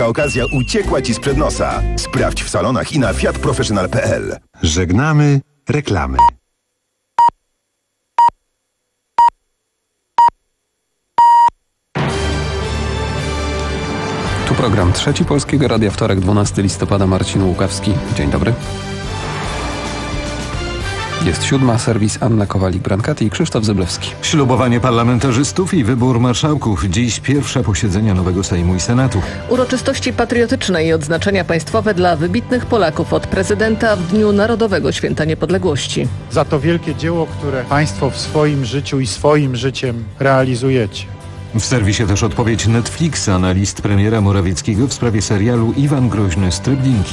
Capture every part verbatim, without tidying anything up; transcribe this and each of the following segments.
okazja uciekła Ci sprzed nosa. Sprawdź w salonach i na fiat professional kropka p l. Żegnamy reklamy. Tu program Trzeci Polskiego Radia, wtorek, dwunastego listopada, Marcin Łukawski. Dzień dobry. Jest siódma, serwis Anna Kowalik-Brankaty i Krzysztof Zyblewski. Ślubowanie parlamentarzystów i wybór marszałków. Dziś pierwsze posiedzenia nowego Sejmu i Senatu. Uroczystości patriotyczne i odznaczenia państwowe dla wybitnych Polaków od prezydenta w Dniu Narodowego Święta Niepodległości. Za to wielkie dzieło, które państwo w swoim życiu i swoim życiem realizujecie. W serwisie też odpowiedź Netflixa na list premiera Morawieckiego w sprawie serialu Iwan Groźny z Treblinki.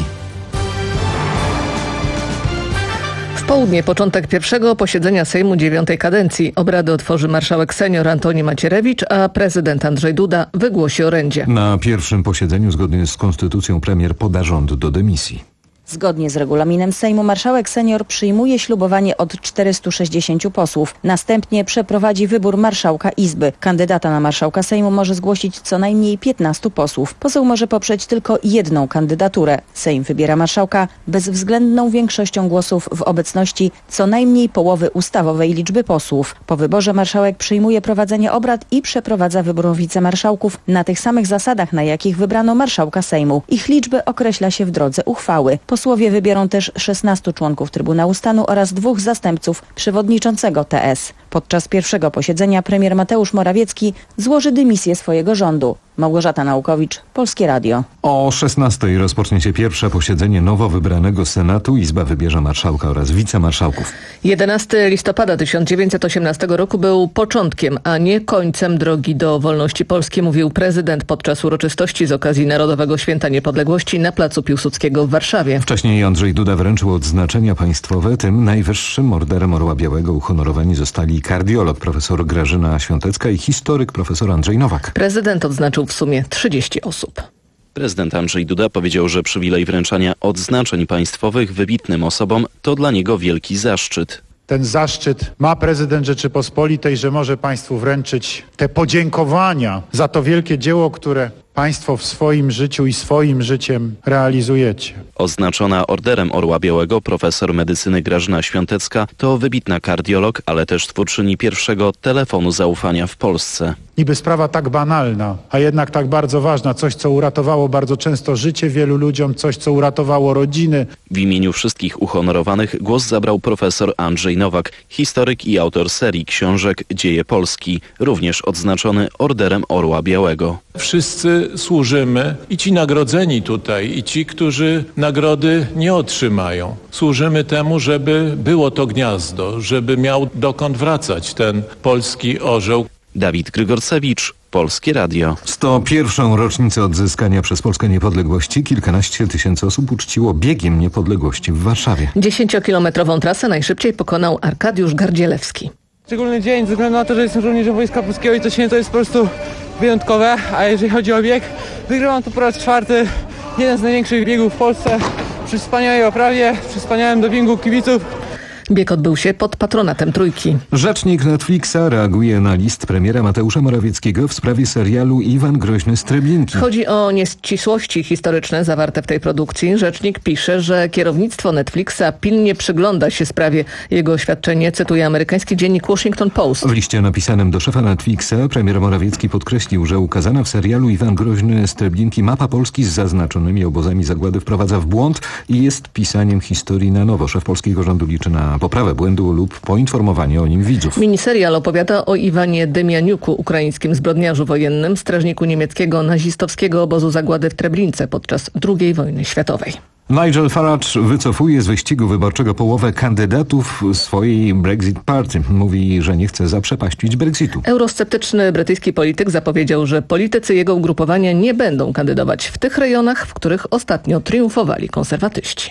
W południe początek pierwszego posiedzenia Sejmu dziewiątej kadencji. Obrady otworzy marszałek senior Antoni Macierewicz, a prezydent Andrzej Duda wygłosi orędzie. Na pierwszym posiedzeniu zgodnie z konstytucją premier poda rząd do dymisji. Zgodnie z regulaminem Sejmu marszałek senior przyjmuje ślubowanie od czterystu sześćdziesięciu posłów. Następnie przeprowadzi wybór marszałka Izby. Kandydata na marszałka Sejmu może zgłosić co najmniej piętnastu posłów. Poseł może poprzeć tylko jedną kandydaturę. Sejm wybiera marszałka bezwzględną większością głosów w obecności co najmniej połowy ustawowej liczby posłów. Po wyborze marszałek przyjmuje prowadzenie obrad i przeprowadza wybór wicemarszałków na tych samych zasadach, na jakich wybrano marszałka Sejmu. Ich liczbę określa się w drodze uchwały. Posłowie wybiorą też szesnastu członków Trybunału Stanu oraz dwóch zastępców przewodniczącego T S. Podczas pierwszego posiedzenia premier Mateusz Morawiecki złoży dymisję swojego rządu. Małgorzata Naukowicz, Polskie Radio. O szesnastej rozpocznie się pierwsze posiedzenie nowo wybranego Senatu. Izba wybierze marszałka oraz wicemarszałków. jedenastego listopada tysiąc dziewięćset osiemnastego roku był początkiem, a nie końcem drogi do wolności Polski, mówił prezydent podczas uroczystości z okazji Narodowego Święta Niepodległości na placu Piłsudskiego w Warszawie. Wcześniej Andrzej Duda wręczył odznaczenia państwowe. Tym najwyższym orderem Orła Białego uhonorowani zostali kardiolog profesor Grażyna Świątecka i historyk profesor Andrzej Nowak. Prezydent odznaczył w sumie trzydzieści osób. Prezydent Andrzej Duda powiedział, że przywilej wręczania odznaczeń państwowych wybitnym osobom to dla niego wielki zaszczyt. Ten zaszczyt ma prezydent Rzeczypospolitej, że może państwu wręczyć te podziękowania za to wielkie dzieło, które państwo w swoim życiu i swoim życiem realizujecie. Oznaczona orderem Orła Białego profesor medycyny Grażyna Świątecka to wybitna kardiolog, ale też twórczyni pierwszego telefonu zaufania w Polsce. Niby sprawa tak banalna, a jednak tak bardzo ważna. Coś, co uratowało bardzo często życie wielu ludziom, coś, co uratowało rodziny. W imieniu wszystkich uhonorowanych głos zabrał profesor Andrzej Nowak, historyk i autor serii książek Dzieje Polski, również odznaczony orderem Orła Białego. Wszyscy służymy, i ci nagrodzeni tutaj, i ci, którzy nagrody nie otrzymają. Służymy temu, żeby było to gniazdo, żeby miał dokąd wracać ten polski orzeł. Dawid Grygorcewicz, Polskie Radio. sto pierwszą rocznicę odzyskania przez Polskę niepodległości kilkanaście tysięcy osób uczciło biegiem niepodległości w Warszawie. Dziesięciokilometrową trasę najszybciej pokonał Arkadiusz Gardzielewski. Szczególny dzień ze względu na to, że jestem żołnierzem Wojska Polskiego i to święto jest po prostu wyjątkowe, a jeżeli chodzi o bieg, wygrywam to po raz czwarty, jeden z największych biegów w Polsce, przy wspaniałej oprawie, przy wspaniałym dopingu kibiców. Bieg odbył się pod patronatem Trójki. Rzecznik Netflixa reaguje na list premiera Mateusza Morawieckiego w sprawie serialu Iwan Groźny z Treblinki. Chodzi o nieścisłości historyczne zawarte w tej produkcji. Rzecznik pisze, że kierownictwo Netflixa pilnie przygląda się sprawie. Jego oświadczenie cytuje amerykański dziennik Washington Post. W liście napisanym do szefa Netflixa premier Morawiecki podkreślił, że ukazana w serialu Iwan Groźny z Treblinki mapa Polski z zaznaczonymi obozami zagłady wprowadza w błąd i jest pisaniem historii na nowo. Szef polskiego rządu liczy na poprawę błędu lub poinformowanie o nim widzów. Miniserial opowiada o Iwanie Dymianiuku, ukraińskim zbrodniarzu wojennym, strażniku niemieckiego nazistowskiego obozu zagłady w Treblince podczas drugiej wojny światowej. Nigel Farage wycofuje z wyścigu wyborczego połowę kandydatów swojej Brexit Party. Mówi, że nie chce zaprzepaścić Brexitu. Eurosceptyczny brytyjski polityk zapowiedział, że politycy jego ugrupowania nie będą kandydować w tych rejonach, w których ostatnio triumfowali konserwatyści.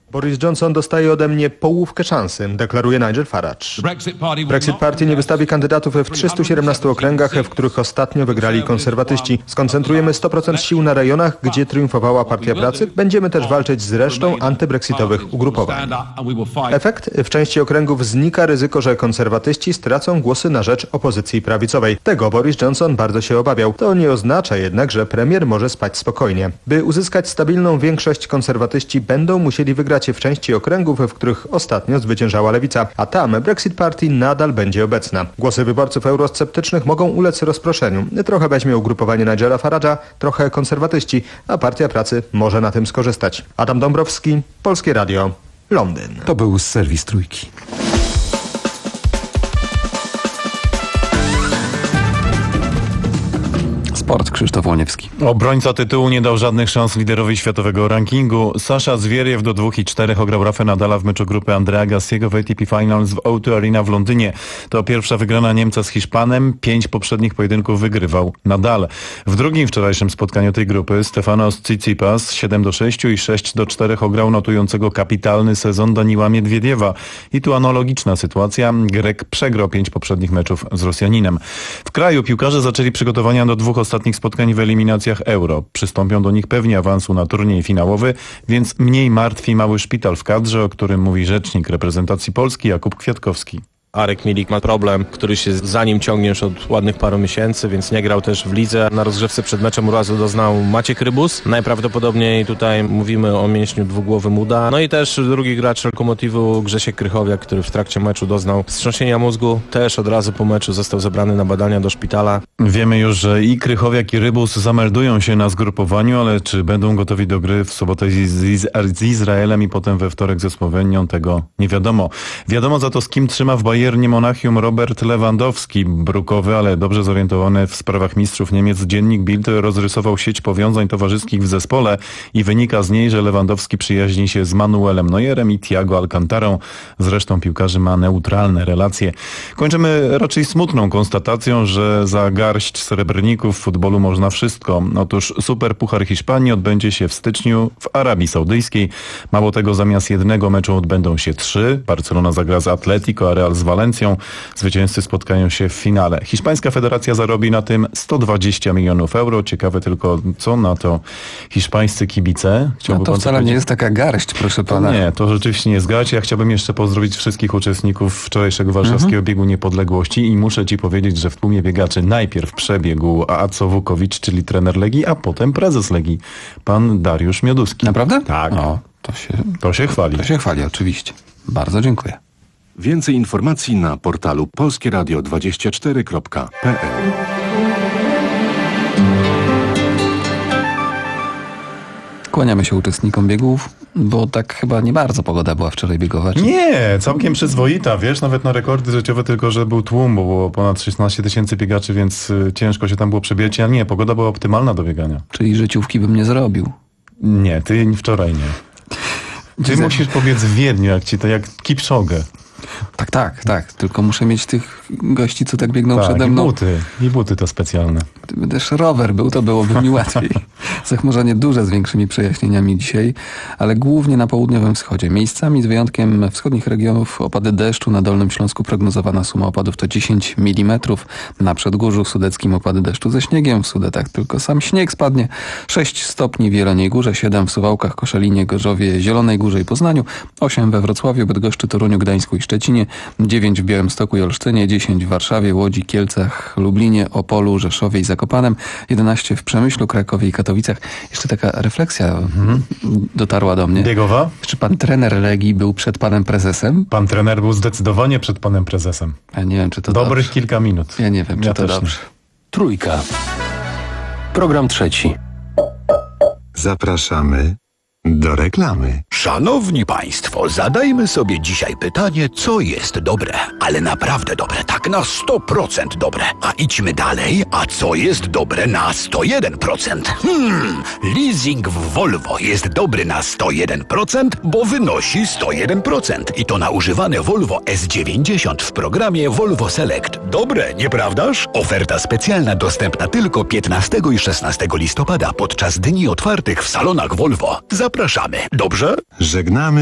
Boris Johnson dostaje ode mnie połówkę szansy, deklaruje Nigel Farage. Brexit Party nie wystawi kandydatów w trzystu siedemnastu okręgach, w których ostatnio wygrali konserwatyści. Skoncentrujemy sto procent sił na rejonach, gdzie triumfowała Partia Pracy. Będziemy też walczyć z resztą antybrexitowych ugrupowań. Efekt? W części okręgów znika ryzyko, że konserwatyści stracą głosy na rzecz opozycji prawicowej. Tego Boris Johnson bardzo się obawiał. To nie oznacza jednak, że premier może spać spokojnie. By uzyskać stabilną większość, konserwatyści będą musieli wygrać w części okręgów, w których ostatnio zwyciężała lewica, a tam Brexit Party nadal będzie obecna. Głosy wyborców eurosceptycznych mogą ulec rozproszeniu. Trochę weźmie ugrupowanie Nigela Farage'a, trochę konserwatyści, a Partia Pracy może na tym skorzystać. Adam Dąbrowski, Polskie Radio, Londyn. To był serwis Trójki. Sport, Krzysztof Łoniewski. Obrońca tytułu nie dał żadnych szans liderowi światowego rankingu. Sasza Zwieriew do dwóch i czterech ograł Rafa Nadala w meczu grupy Andrea Gassiego w A T P Finals w O dwa Arena w Londynie. To pierwsza wygrana Niemca z Hiszpanem. Pięć poprzednich pojedynków wygrywał Nadal. W drugim wczorajszym spotkaniu tej grupy Stefanos Tsitsipas siedem do sześciu i sześć do czterech ograł notującego kapitalny sezon Daniła Miedwiediewa. I tu analogiczna sytuacja. Grek przegrał pięć poprzednich meczów z Rosjaninem. W kraju piłkarze zaczęli przygotowania do dwóch ostatnich spotkań w eliminacjach Euro. Przystąpią do nich pewnie awansu na turniej finałowy, więc mniej martwi mały szpital w kadrze, o którym mówi rzecznik reprezentacji Polski Jakub Kwiatkowski. Arek Milik ma problem, który się za nim ciągnie już od ładnych paru miesięcy, więc nie grał też w lidze. Na rozgrzewce przed meczem urazu doznał Maciek Rybus. Najprawdopodobniej tutaj mówimy o mięśniu dwugłowym uda. No i też drugi gracz Lokomotywu Grzesiek Krychowiak, który w trakcie meczu doznał wstrząsienia mózgu. Też od razu po meczu został zabrany na badania do szpitala. Wiemy już, że i Krychowiak, i Rybus zameldują się na zgrupowaniu, ale czy będą gotowi do gry w sobotę z, z, z Izraelem i potem we wtorek ze Słowenią, tego nie wiadomo. Wiadomo za to, z kim trzyma w Bayernie Monachium Robert Lewandowski. Brukowy, ale dobrze zorientowany w sprawach mistrzów Niemiec dziennik Bild rozrysował sieć powiązań towarzyskich w zespole i wynika z niej, że Lewandowski przyjaźni się z Manuelem Neuerem i Thiago Alcantarą. Zresztą piłkarzy ma neutralne relacje. Kończymy raczej smutną konstatacją, że za garść srebrników w futbolu można wszystko. Otóż Superpuchar Hiszpanii odbędzie się w styczniu w Arabii Saudyjskiej. Mało tego, zamiast jednego meczu odbędą się trzy. Barcelona zagra z Atletico, a Real z Walencją. Zwycięzcy spotkają się w finale. Hiszpańska federacja zarobi na tym sto dwadzieścia milionów euro. Ciekawe tylko, co na to hiszpańscy kibice. Chciałby no to wcale nie jest taka garść, proszę pana. Nie, to rzeczywiście nie jest garść. Ja chciałbym jeszcze pozdrowić wszystkich uczestników wczorajszego warszawskiego mhm. biegu niepodległości i muszę ci powiedzieć, że w tłumie biegaczy najpierw przebiegł Aco Wukowicz, czyli trener Legii, a potem prezes Legii, pan Dariusz Mioduski. Naprawdę? Tak. O, to się, to się chwali. To się chwali, oczywiście. Bardzo dziękuję. Więcej informacji na portalu polskie radio dwadzieścia cztery kropka p l. Kłaniamy się uczestnikom biegów, bo tak chyba nie bardzo pogoda była wczoraj biegowa. Czy... Nie, całkiem przyzwoita, wiesz, nawet na rekordy życiowe, tylko że był tłum, bo było ponad szesnaście tysięcy biegaczy, więc ciężko się tam było przebiec. A nie, pogoda była optymalna do biegania. Czyli życiówki bym nie zrobił. Nie, ty wczoraj nie. Ty musisz pobiec w Wiedniu, jak ci to jak Kipczogę. Tak, tak, tak. Tylko muszę mieć tych gości, co tak biegną tak, przede mną. i buty. I buty to specjalne. Gdyby też rower był, to byłoby mi łatwiej. Zachmurzenie duże z większymi przejaśnieniami dzisiaj, ale głównie na południowym wschodzie. Miejscami z wyjątkiem wschodnich regionów opady deszczu. Na Dolnym Śląsku prognozowana suma opadów to dziesięć milimetrów. Na Przedgórzu Sudeckim opady deszczu ze śniegiem. W Sudetach tylko sam śnieg spadnie. sześć stopni w Jeleniej Górze, siedem w Suwałkach, Koszalinie, Gorzowie, Zielonej Górze i Poznaniu, osiem we Wrocławiu, Bydgoszczy, Toruniu, Gdańsku i Szczecinie, dziewięć w Białymstoku i Olsztynie, dziesięć w Warszawie, Łodzi, Kielcach, Lublinie, Opolu, Rzeszowie i Zakopanem, jedenaście w Przemyślu, Krakowie i Katowicach. Jeszcze taka refleksja mhm. dotarła do mnie. Biegowa? Czy pan trener Legii był przed panem prezesem? Pan trener był zdecydowanie przed panem prezesem. Ja nie wiem, czy to Dobrych dobrze. kilka minut. Ja nie wiem, czy ja to dobrze. Nie. Trójka. Program trzeci. Zapraszamy do reklamy. Szanowni Państwo, zadajmy sobie dzisiaj pytanie, co jest dobre, ale naprawdę dobre, tak na sto procent dobre. A idźmy dalej, a co jest dobre na sto jeden procent? Hmm, leasing w Volvo jest dobry na sto jeden procent, bo wynosi sto jeden procent. I to na używane Volvo S dziewięćdziesiąt w programie Volvo Select. Dobre, nieprawdaż? Oferta specjalna dostępna tylko piętnastego i szesnastego listopada podczas dni otwartych w salonach Volvo. Zapraszamy, dobrze? Żegnamy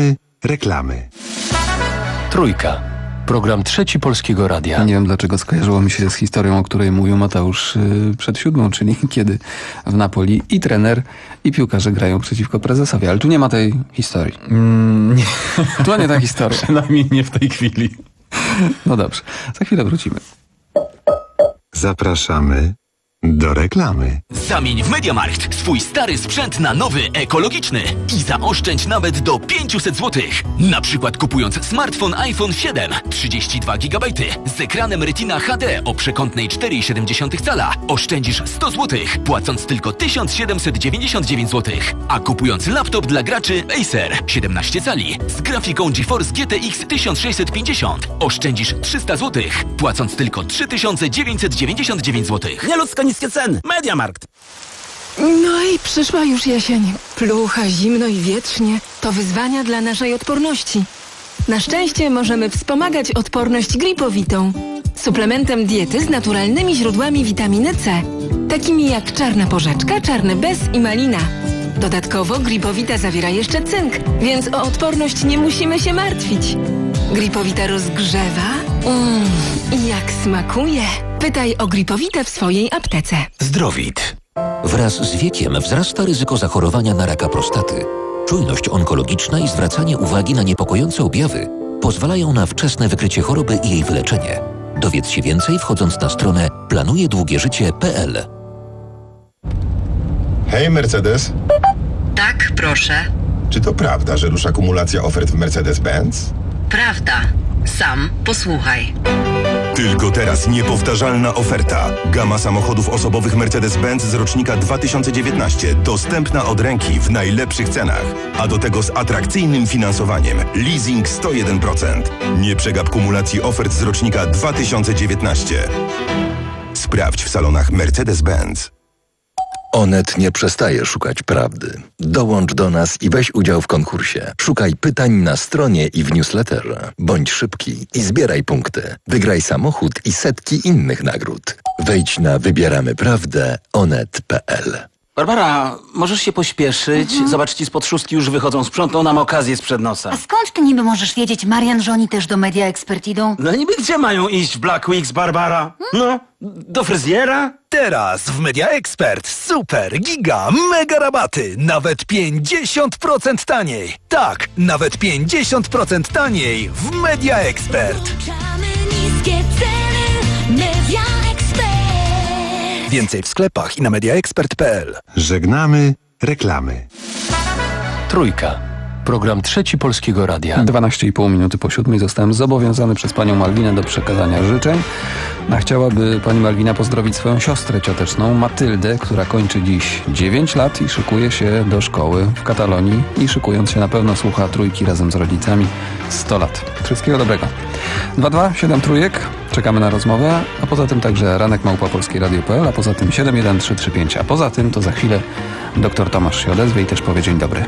reklamy. Trójka. Program Trzeci Polskiego Radia. Nie wiem, dlaczego skojarzyło mi się z historią, o której mówił Mateusz yy, przed siódmą, czyli kiedy w Napoli i trener, i piłkarze grają przeciwko prezesowi. Ale tu nie ma tej historii. Mm, nie. To nie ta historia. Przynajmniej nie w tej chwili. No dobrze, za chwilę wrócimy. Zapraszamy do reklamy. Zamień w MediaMarkt swój stary sprzęt na nowy, ekologiczny i zaoszczędź nawet do pięćset złotych. Na przykład kupując smartfon iPhone siedem, trzydzieści dwa gigabajty z ekranem Retina H D o przekątnej cztery przecinek siedem cala oszczędzisz sto złotych, płacąc tylko tysiąc siedemset dziewięćdziesiąt dziewięć złotych. A kupując laptop dla graczy Acer siedemnaście cali z grafiką GeForce G T X tysiąc sześćset pięćdziesiąt oszczędzisz trzysta złotych, płacąc tylko trzy tysiące dziewięćset dziewięćdziesiąt dziewięć złotych. Nieludzko niskie ceny. MediaMarkt. No i przyszła już jesień. Plucha, zimno i wietrznie. To wyzwania dla naszej odporności. Na szczęście możemy wspomagać odporność gripowitą. Suplementem diety z naturalnymi źródłami witaminy C. Takimi jak czarna porzeczka, czarny bez i malina. Dodatkowo gripowita zawiera jeszcze cynk, więc o odporność nie musimy się martwić. Gripowita rozgrzewa. Mmm, i jak smakuje. Pytaj o gripowitę w swojej aptece. Zdrowit. Wraz z wiekiem wzrasta ryzyko zachorowania na raka prostaty. Czujność onkologiczna i zwracanie uwagi na niepokojące objawy pozwalają na wczesne wykrycie choroby i jej wyleczenie. Dowiedz się więcej wchodząc na stronę planujedługieżycie kropka p l. Hej, Mercedes. Tak, proszę. Czy to prawda, że rusza kumulacja ofert w Mercedes-Benz? Prawda. Sam posłuchaj. Tylko teraz niepowtarzalna oferta. Gama samochodów osobowych Mercedes-Benz z rocznika dwa tysiące dziewiętnaście. Dostępna od ręki w najlepszych cenach. A do tego z atrakcyjnym finansowaniem. Leasing sto jeden procent. Nie przegap kumulacji ofert z rocznika dwa tysiące dziewiętnaście. Sprawdź w salonach Mercedes-Benz. Onet nie przestaje szukać prawdy. Dołącz do nas i weź udział w konkursie. Szukaj pytań na stronie i w newsletterze. Bądź szybki i zbieraj punkty. Wygraj samochód i setki innych nagród. Wejdź na wybieramy prawdę onet kropka p l. Barbara, możesz się pośpieszyć? Mhm. Zobacz, ci spod szóstki już wychodzą. Sprzątną nam okazję sprzed nosa. A skąd ty niby możesz wiedzieć, Marian, że oni też do Media Expert idą? No niby gdzie mają iść w Black Weeks, Barbara? No, do fryzjera? Teraz w Media Expert super, giga, mega rabaty. Nawet pięćdziesiąt procent taniej. Tak, nawet pięćdziesiąt procent taniej w Media Expert. Niskie ceny, Media Expert. Więcej w sklepach i na mediaexpert kropka p l. Żegnamy reklamy. Trójka. Program Trzeci Polskiego Radia. dwanaście i pół minuty po siódmej zostałem zobowiązany przez panią Malwinę do przekazania życzeń. A chciałaby pani Malwina pozdrowić swoją siostrę cioteczną Matyldę, która kończy dziś dziewięć lat i szykuje się do szkoły w Katalonii i szykując się na pewno słucha trójki razem z rodzicami sto lat. Wszystkiego dobrego. dwa dwa siedem trójek. Czekamy na rozmowę, a poza tym także ranek małpa polskie radio kropka p l, a poza tym siedem jeden trzy trzy pięć, a poza tym to za chwilę doktor Tomasz się odezwie i też powie dzień dobry.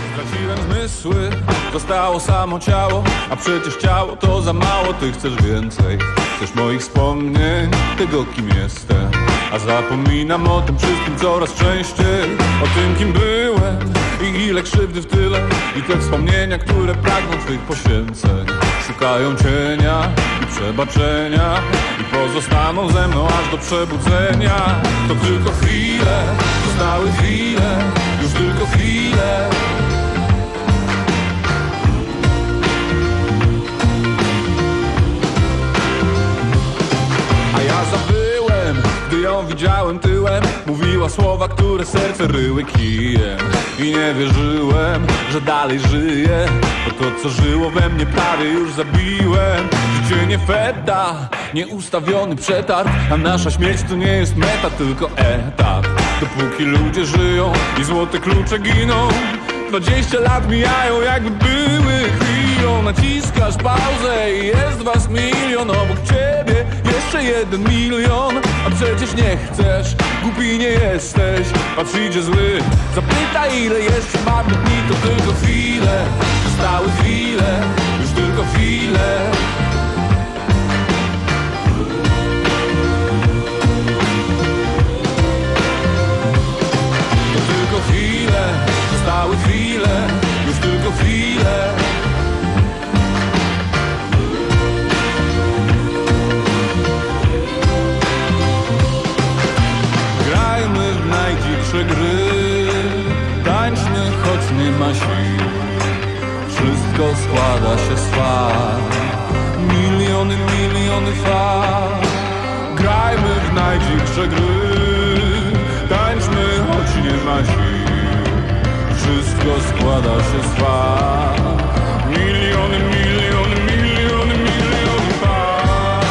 Zmysły, zostało samo ciało, a przecież ciało to za mało. Ty chcesz więcej, chcesz moich wspomnień, tego kim jestem. A zapominam o tym wszystkim coraz częściej, o tym kim byłem i ile krzywdy w tyle. I te wspomnienia, które pragną twych poświęceń, szukają cienia i przebaczenia i pozostaną ze mną aż do przebudzenia. To tylko chwile, zostały chwile, już tylko chwile. Ja zabyłem, gdy ją widziałem tyłem. Mówiła słowa, które serce ryły kijem. I nie wierzyłem, że dalej żyję, bo to co żyło we mnie prawie już zabiłem. Życie nie feta, nieustawiony przetarg, a nasza śmierć to nie jest meta, tylko etap. Dopóki ludzie żyją i złote klucze giną, dwadzieścia lat mijają jakby były chwilą. Naciskasz pauzę i jest was milion obok ciebie, jeszcze jeden milion. A przecież nie chcesz, głupi nie jesteś. Patrz, idzie zły, zapytaj ile jeszcze mamy dni. To tylko chwile, zostały chwile, już tylko chwile. To tylko chwile, zostały chwile, już tylko chwile. nie ma sił. Wszystko składa się z fal. Miliony, miliony fal. Grajmy w najdziwsze gry. Tańczmy, choć nie ma sił. Wszystko składa się z fal. Miliony, miliony, miliony, miliony fal.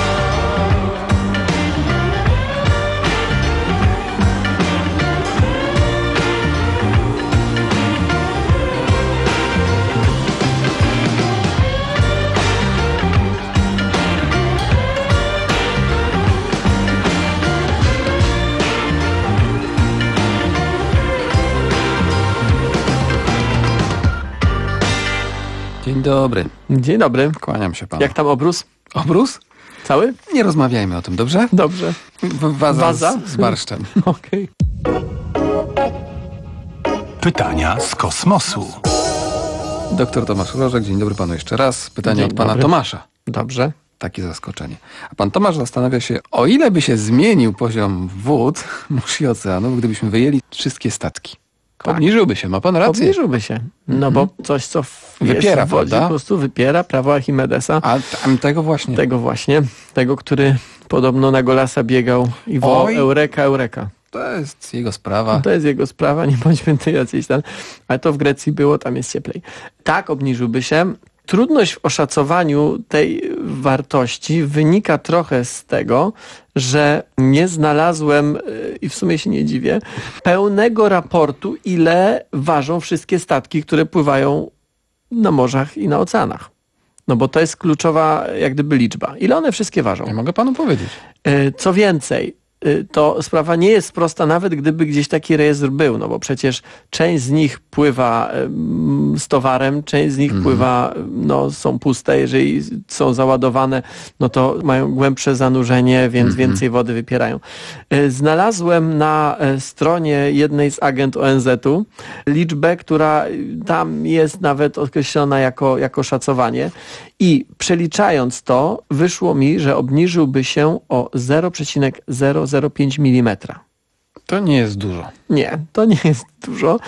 Dzień dobry. Dzień dobry. Kłaniam się panu. Jak tam obrus? Obrus? Cały? Nie rozmawiajmy o tym, dobrze? Dobrze. W- waza, Waza? Z, z barszczem. Okej. Pytania z kosmosu. Doktor Tomasz Rożek, dzień dobry panu jeszcze raz. Pytanie Dzień od pana dobry. Tomasza. Dobrze. Takie zaskoczenie. A pan Tomasz zastanawia się, o ile by się zmienił poziom wód, mórz i oceanów, gdybyśmy wyjęli wszystkie statki. Tak. Obniżyłby się, ma pan rację. Obniżyłby się. No Mhm. bo coś, co w, Wypiera, jest w wodzie, prawda? po prostu wypiera, prawo Archimedesa. A tam tego właśnie. Tego właśnie. Tego, który podobno na Golasa biegał i wołał Oj. Eureka, Eureka. To jest jego sprawa. To jest jego sprawa, nie bądźmy ty jacyś tam. Ale to w Grecji było, tam jest cieplej. Tak, obniżyłby się. Trudność w oszacowaniu tej wartości wynika trochę z tego, że nie znalazłem, yy, i w sumie się nie dziwię, pełnego raportu, ile ważą wszystkie statki, które pływają na morzach i na oceanach. No bo to jest kluczowa jak gdyby liczba. Ile one wszystkie ważą? Ja mogę panu powiedzieć. Yy, co więcej, yy, to sprawa nie jest prosta, nawet gdyby gdzieś taki rejestr był, no bo przecież część z nich pływa yy, z towarem, część z nich Mhm. pływa, no są puste, jeżeli są załadowane, no to mają głębsze zanurzenie, więc Mhm. więcej wody wypierają. Yy, Znalazłem na yy, stronie jednej z agent O N Z-u liczbę, która yy, tam jest nawet określona jako, jako szacowanie i przeliczając to, wyszło mi, że obniżyłby się o zero przecinek zero zero pięć milimetra. To nie jest dużo. Nie, to nie jest dużo.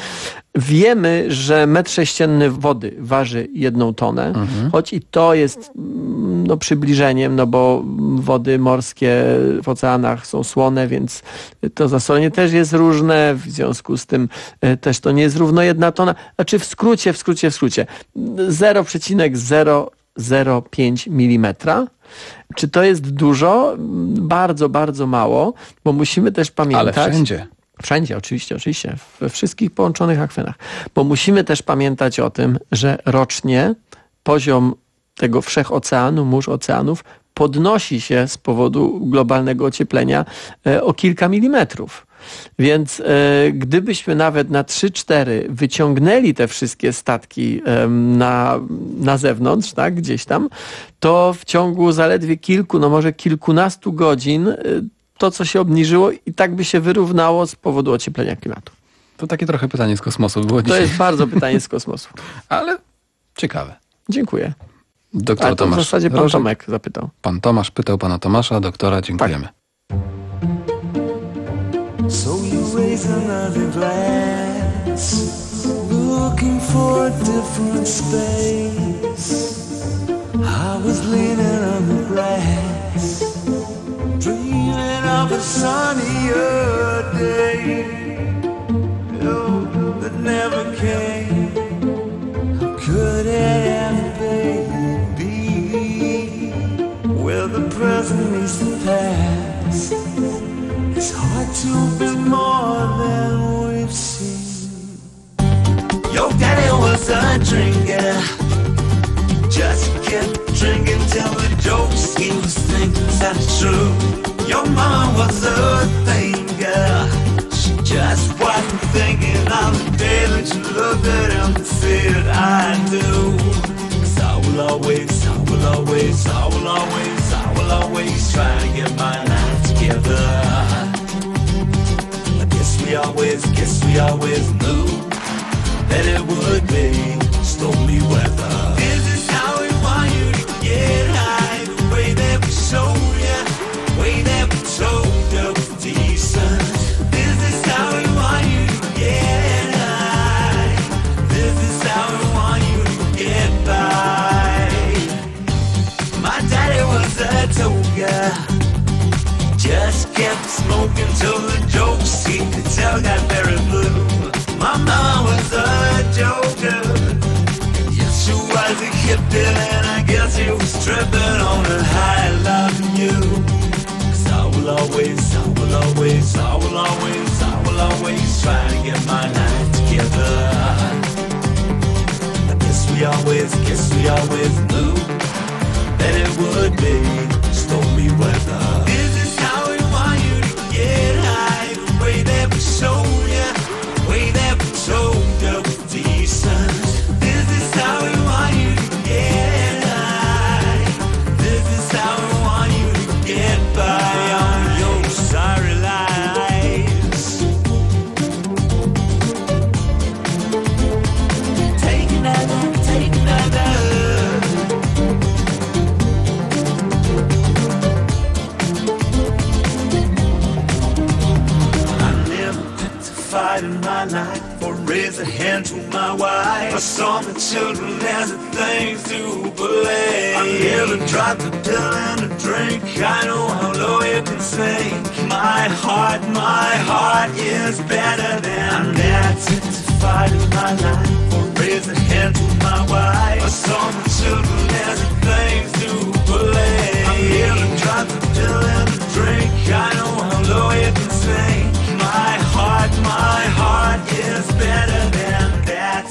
Wiemy, że metr sześcienny wody waży jedną tonę, Mhm. choć i to jest mm, no, przybliżeniem, no bo wody morskie w oceanach są słone, więc to zasolenie też jest różne, w związku z tym e, też to nie jest równo jedna tona. Znaczy w skrócie, w skrócie, w skrócie zero przecinek zero zero pięć milimetra. Czy to jest dużo? Bardzo, bardzo mało, bo musimy też pamiętać... Ale wszędzie. Wszędzie, oczywiście, oczywiście. We wszystkich połączonych akwenach. Bo musimy też pamiętać o tym, że rocznie poziom tego wszechoceanu, mórz oceanów podnosi się z powodu globalnego ocieplenia e, o kilka milimetrów. Więc e, gdybyśmy nawet na trzy cztery wyciągnęli te wszystkie statki e, na, na zewnątrz, tak, gdzieś tam, to w ciągu zaledwie kilku, no może kilkunastu godzin e, to, co się obniżyło, i tak by się wyrównało z powodu ocieplenia klimatu. To takie trochę pytanie z kosmosu było To dzisiaj. jest bardzo pytanie z kosmosu. Ale ciekawe. Dziękuję. Doktor Ale to Tomasz w zasadzie pan Rożek. Tomek zapytał. Pan Tomasz pytał pana Tomasza, doktora, dziękujemy. So you raise another glass, looking for a different space. I was leaning on the grass, dreaming of a sunnier day, oh, that never came. How could it ever be? Well, the present meets the past. It's hard to be more than we've seen. Your daddy was a drinker, just kept drinking till the jokes he was thinking sounded true. Your mama was a thinker, she just wasn't thinking on the day that you looked at him and said, I do. 'Cause I will always, I will always, I will always, I will always try to get my life together. I guess we always, guess we always knew that it would be stormy weather. This is how we want you to get high, the way that we show you, the way that we told you was decent. This is how we want you to get high. This girl got very blue. My mom was a joker. Yes, she was a hippie, and I guess she was tripping on a high loving you. Cause I will always, I will always, I will always, I will always try to get my life together. I guess we always, guess we always knew that it would be stormy weather. This is how we want you to get high, the way that we show you, the way that we told you was decent. This is how we want you to get high. This is how we want you to get by on your sorry lives. Take another, take another. In my life, or raise a hand to my wife. I saw the children as the things to believe. I never dropped a pill and a drink. I know how low you can sink. My heart, my heart is better than that. To fight in my life, or raise a hand to my wife. I saw the children as the things to believe. I never dropped a pill and a drink. I know how low you can sink. My heart, my heart is better than that.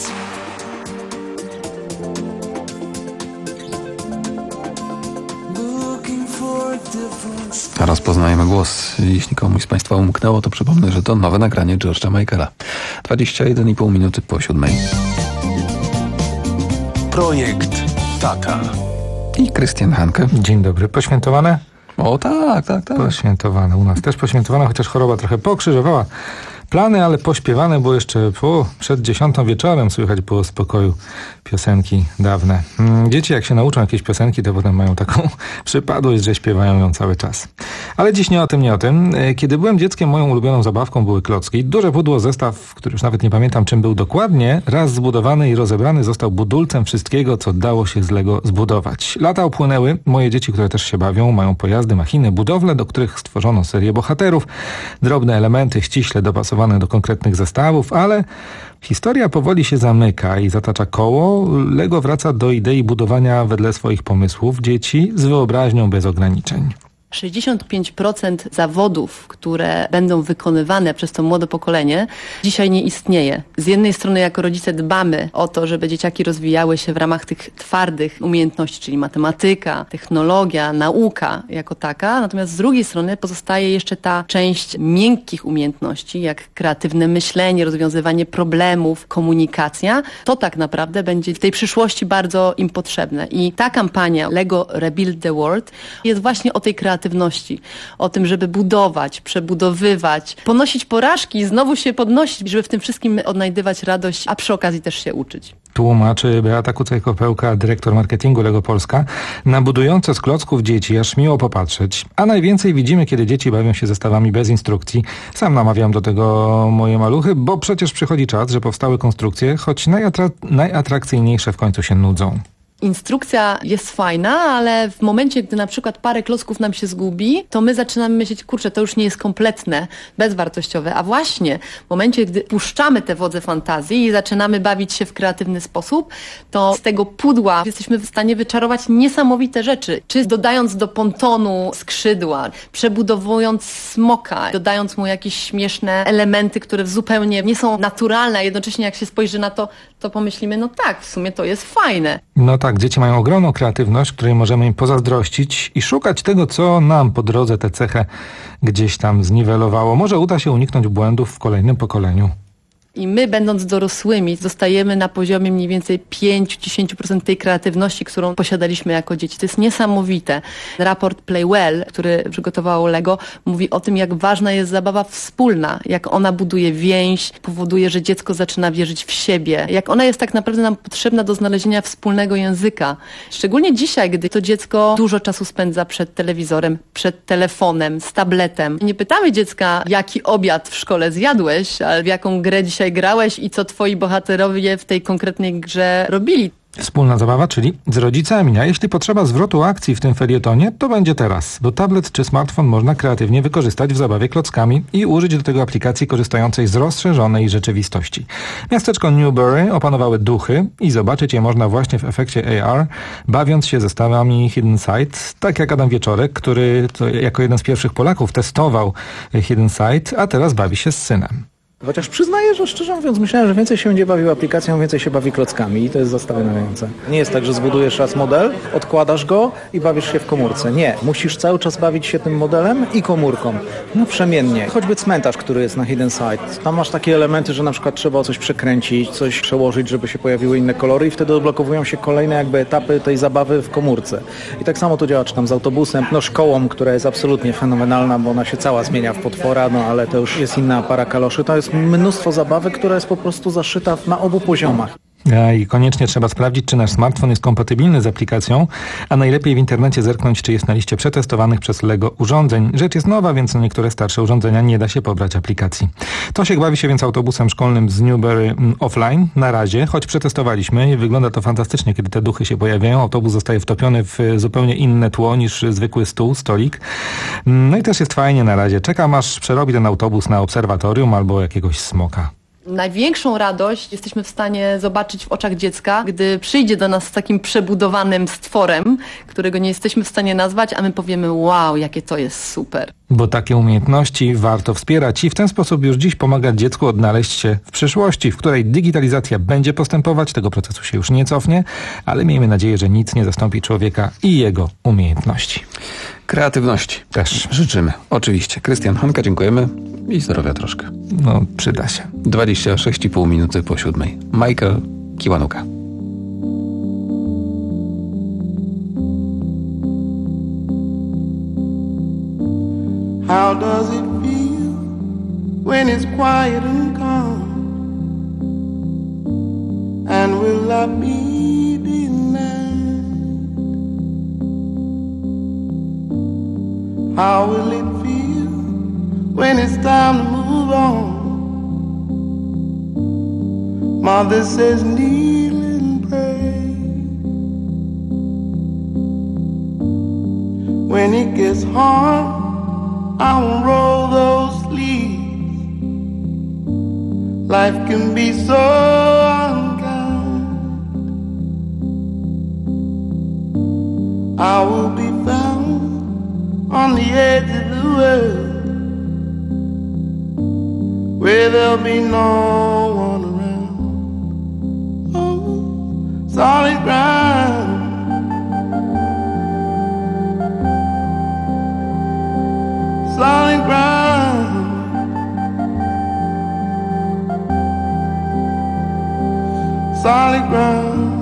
Looking for a difference. Teraz poznajemy głos. Jeśli komuś z Państwa umknęło, to przypomnę, że to nowe nagranie George'a Michaela. dwadzieścia jeden i pół minuty po siódmej. Projekt Tata. I Krystian Hanke. Dzień dobry. Poświętowane? O tak, tak, tak. Poświętowane. U nas też poświętowane, chociaż choroba trochę pokrzyżowała plany, ale pośpiewane, bo jeszcze po, przed dziesiątą wieczorem słychać było z pokoju piosenki dawne. Dzieci jak się nauczą jakieś piosenki, to potem mają taką przypadłość, że śpiewają ją cały czas. Ale dziś nie o tym, nie o tym. Kiedy byłem dzieckiem, moją ulubioną zabawką były klocki. Duże pudło, zestaw, który już nawet nie pamiętam czym był dokładnie, raz zbudowany i rozebrany został budulcem wszystkiego, co dało się z Lego zbudować. Lata upłynęły, moje dzieci, które też się bawią, mają pojazdy, machiny, budowle, do których stworzono serię bohaterów, drobne elementy ściśle dopasowane do konkretnych zestawów, ale historia powoli się zamyka i zatacza koło. Lego wraca do idei budowania wedle swoich pomysłów dzieci z wyobraźnią bez ograniczeń. sześćdziesiąt pięć procent zawodów, które będą wykonywane przez to młode pokolenie, dzisiaj nie istnieje. Z jednej strony jako rodzice dbamy o to, żeby dzieciaki rozwijały się w ramach tych twardych umiejętności, czyli matematyka, technologia, nauka jako taka, natomiast z drugiej strony pozostaje jeszcze ta część miękkich umiejętności, jak kreatywne myślenie, rozwiązywanie problemów, komunikacja. To tak naprawdę będzie w tej przyszłości bardzo im potrzebne. I ta kampania Lego Rebuild the World jest właśnie o tej kreatywności. O tym, żeby budować, przebudowywać, ponosić porażki i znowu się podnosić, żeby w tym wszystkim odnajdywać radość, a przy okazji też się uczyć. Tłumaczy Beata Kucaj-Kopełka, dyrektor marketingu Lego Polska. Na budujące z klocków dzieci aż miło popatrzeć. A najwięcej widzimy, kiedy dzieci bawią się zestawami bez instrukcji. Sam namawiam do tego moje maluchy, bo przecież przychodzi czas, że powstały konstrukcje, choć najatra- najatrakcyjniejsze w końcu się nudzą. Instrukcja jest fajna, ale w momencie, gdy na przykład parę klocków nam się zgubi, to my zaczynamy myśleć, kurczę, to już nie jest kompletne, bezwartościowe. A właśnie w momencie, gdy puszczamy te wodze fantazji i zaczynamy bawić się w kreatywny sposób, to z tego pudła jesteśmy w stanie wyczarować niesamowite rzeczy. Czy dodając do pontonu skrzydła, przebudowując smoka, dodając mu jakieś śmieszne elementy, które zupełnie nie są naturalne, a jednocześnie jak się spojrzy na to, to pomyślimy, no tak, w sumie to jest fajne. No tak, dzieci mają ogromną kreatywność, której możemy im pozazdrościć i szukać tego, co nam po drodze tę cechę gdzieś tam zniwelowało. Może uda się uniknąć błędów w kolejnym pokoleniu. I my, będąc dorosłymi, zostajemy na poziomie mniej więcej pięć do dziesięciu procent tej kreatywności, którą posiadaliśmy jako dzieci. To jest niesamowite. Raport Play Well, który przygotowało Lego, mówi o tym, jak ważna jest zabawa wspólna, jak ona buduje więź, powoduje, że dziecko zaczyna wierzyć w siebie, jak ona jest tak naprawdę nam potrzebna do znalezienia wspólnego języka. Szczególnie dzisiaj, gdy to dziecko dużo czasu spędza przed telewizorem, przed telefonem, z tabletem. Nie pytamy dziecka, jaki obiad w szkole zjadłeś, ale w jaką grę dzisiaj grałeś i co twoi bohaterowie w tej konkretnej grze robili. Wspólna zabawa, czyli z rodzicami. A jeśli potrzeba zwrotu akcji w tym felietonie, to będzie teraz, bo tablet czy smartfon można kreatywnie wykorzystać w zabawie klockami i użyć do tego aplikacji korzystającej z rozszerzonej rzeczywistości. Miasteczko Newbury opanowały duchy i zobaczyć je można właśnie w efekcie A R, bawiąc się zestawami Hidden Sight, tak jak Adam Wieczorek, który to jako jeden z pierwszych Polaków testował Hidden Sight, a teraz bawi się z synem. Chociaż przyznaję, że szczerze mówiąc myślałem, że więcej się nie bawił aplikacją, więcej się bawi klockami i to jest zastanawiające. Nie jest tak, że zbudujesz raz model, odkładasz go i bawisz się w komórce. Nie, musisz cały czas bawić się tym modelem i komórką. No przemiennie. Choćby cmentarz, który jest na Hidden Sight. Tam masz takie elementy, że na przykład trzeba coś przekręcić, coś przełożyć, żeby się pojawiły inne kolory i wtedy odblokowują się kolejne jakby etapy tej zabawy w komórce. I tak samo to działa, czy tam z autobusem, no szkołą, która jest absolutnie fenomenalna, bo ona się cała zmienia w potwora, no ale to już jest inna para kaloszy. To jest mnóstwo zabawy, która jest po prostu zaszyta na obu poziomach. Ja, i koniecznie trzeba sprawdzić, czy nasz smartfon jest kompatybilny z aplikacją, a najlepiej w internecie zerknąć, czy jest na liście przetestowanych przez Lego urządzeń. Rzecz jest nowa, więc na niektóre starsze urządzenia nie da się pobrać aplikacji. Tosiek bawi się więc autobusem szkolnym z Newbury mm, offline na razie, choć przetestowaliśmy i wygląda to fantastycznie, kiedy te duchy się pojawiają. Autobus zostaje wtopiony w zupełnie inne tło niż zwykły stół, stolik. No i też jest fajnie na razie. Czekam, aż przerobi ten autobus na obserwatorium albo jakiegoś smoka. Największą radość jesteśmy w stanie zobaczyć w oczach dziecka, gdy przyjdzie do nas z takim przebudowanym stworem, którego nie jesteśmy w stanie nazwać, a my powiemy: wow, jakie to jest super. Bo takie umiejętności warto wspierać i w ten sposób już dziś pomagać dziecku odnaleźć się w przyszłości, w której digitalizacja będzie postępować, tego procesu się już nie cofnie, ale miejmy nadzieję, że nic nie zastąpi człowieka i jego umiejętności. Kreatywności też życzymy. Oczywiście. Krystian Hanka, dziękujemy i zdrowia troszkę. No, przyda się. dwadzieścia sześć i pół minuty po siódmej. Michael Kiwanuka. How does it feel when it's quiet and calm? And will I be denied? How will it feel when it's time to move on? Mother says kneel and pray. When it gets hard, I won't roll those sleeves. Life can be so unkind. I will be found on the edge of the world, where there'll be no one around. Oh, solid ground. Solid ground. Solid ground.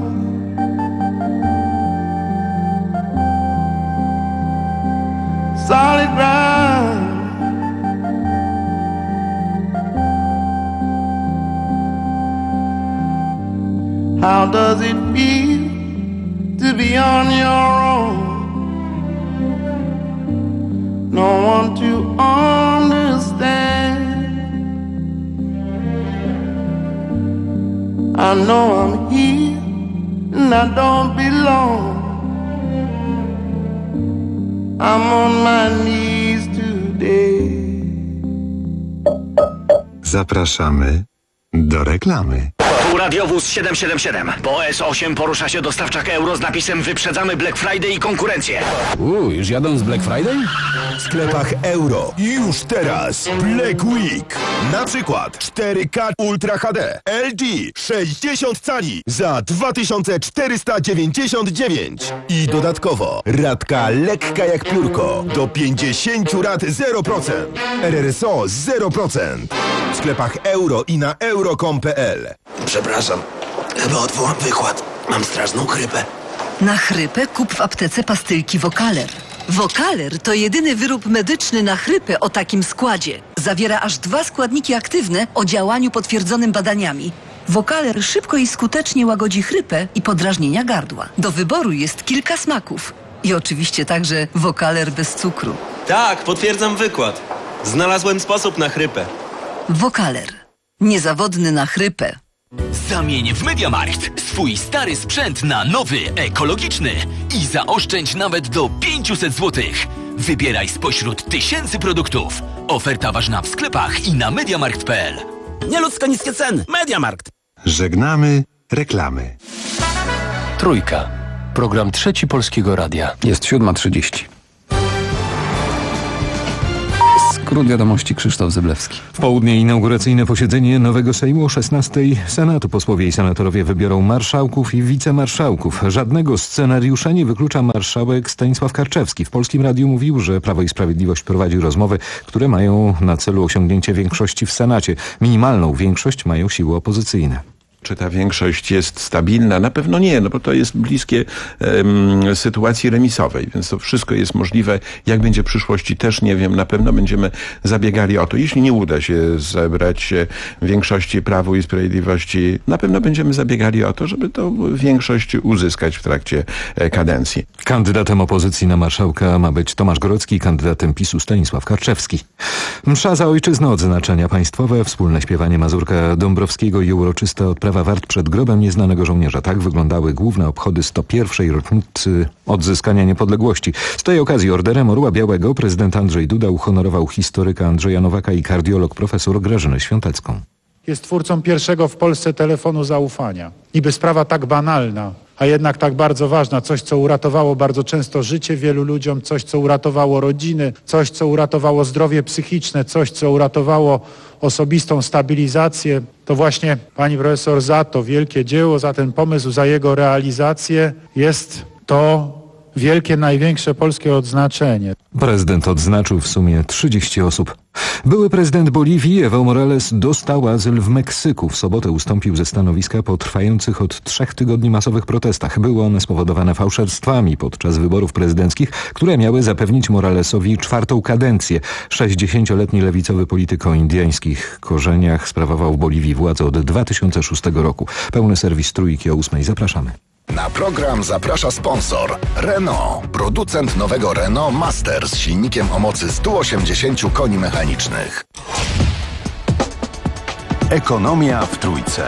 Solid ground. How does it feel to be on your own? No one to understand. I know I'm here and I don't belong. I'm on my knees today. Zapraszamy do reklamy. Radiowóz siedem siedem siedem. Po S osiem porusza się dostawczak euro z napisem "Wyprzedzamy Black Friday i konkurencję". Uuu, już jadą z Black Friday? W sklepach euro już teraz Black Week. Na przykład cztery K Ultra H D L G sześćdziesiąt cali za dwa tysiące czterysta dziewięćdziesiąt dziewięć. I dodatkowo ratka lekka jak piórko do pięćdziesiąt rat zero procent. R R S O zero procent. W sklepach euro i na euro kropka com kropka p l. Przepraszam, chyba odwołam wykład. Mam straszną chrypę. Na chrypę kup w aptece pastylki Wokaler. Wokaler to jedyny wyrób medyczny na chrypę o takim składzie. Zawiera aż dwa składniki aktywne o działaniu potwierdzonym badaniami. Wokaler szybko i skutecznie łagodzi chrypę i podrażnienia gardła. Do wyboru jest kilka smaków. I oczywiście także Wokaler bez cukru. Tak, potwierdzam wykład. Znalazłem sposób na chrypę. Wokaler. Niezawodny na chrypę. Zamień w MediaMarkt swój stary sprzęt na nowy, ekologiczny i zaoszczędź nawet do pięćset złotych. Wybieraj spośród tysięcy produktów. Oferta ważna w sklepach i na mediamarkt kropka p l. Nieludzko niskie ceny. MediaMarkt. Żegnamy reklamy. Trójka. Program Trzeci Polskiego Radia. Jest siódma trzydzieści. Skrót wiadomości, Krzysztof Zyblewski. W południe inauguracyjne posiedzenie nowego Sejmu o szesnastej Senatu. Posłowie i senatorowie wybiorą marszałków i wicemarszałków. Żadnego scenariusza nie wyklucza marszałek Stanisław Karczewski. W Polskim Radiu mówił, że Prawo i Sprawiedliwość prowadzi rozmowy, które mają na celu osiągnięcie większości w Senacie. Minimalną większość mają siły opozycyjne. Czy ta większość jest stabilna? Na pewno nie, no bo to jest bliskie um, sytuacji remisowej, więc to wszystko jest możliwe. Jak będzie w przyszłości, też nie wiem. Na pewno będziemy zabiegali o to. Jeśli nie uda się zebrać większości Prawu i Sprawiedliwości, na pewno będziemy zabiegali o to, żeby tą większość uzyskać w trakcie kadencji. Kandydatem opozycji na marszałka ma być Tomasz Grodzki, kandydatem PiSu Stanisław Karczewski. Msza za ojczyznę, odznaczenia państwowe, wspólne śpiewanie Mazurka Dąbrowskiego i uroczysta odprawa wart przed grobem nieznanego żołnierza. Tak wyglądały główne obchody sto pierwszej rocznicy odzyskania niepodległości. Z tej okazji orderem Orła Białego prezydent Andrzej Duda uhonorował historyka Andrzeja Nowaka i kardiolog profesor Grażynę Świątecką. Jest twórcą pierwszego w Polsce telefonu zaufania. Niby sprawa tak banalna, a jednak tak bardzo ważna. Coś, co uratowało bardzo często życie wielu ludziom, coś, co uratowało rodziny, coś, co uratowało zdrowie psychiczne, coś, co uratowało osobistą stabilizację. To właśnie pani profesor za to wielkie dzieło, za ten pomysł, za jego realizację jest to wielkie, największe polskie odznaczenie. Prezydent odznaczył w sumie trzydzieści osób. Były prezydent Boliwii Evo Morales dostał azyl w Meksyku. W sobotę ustąpił ze stanowiska po trwających od trzech tygodni masowych protestach. Były one spowodowane fałszerstwami podczas wyborów prezydenckich, które miały zapewnić Moralesowi czwartą kadencję. sześćdziesięcioletni lewicowy polityk o indyjskich korzeniach sprawował w Boliwii władzę od dwa tysiące szóstego roku. Pełny serwis Trójki o ósmej. Zapraszamy. Na program zaprasza sponsor Renault, producent nowego Renault Master z silnikiem o mocy sto osiemdziesiąt koni mechanicznych. Ekonomia w Trójce.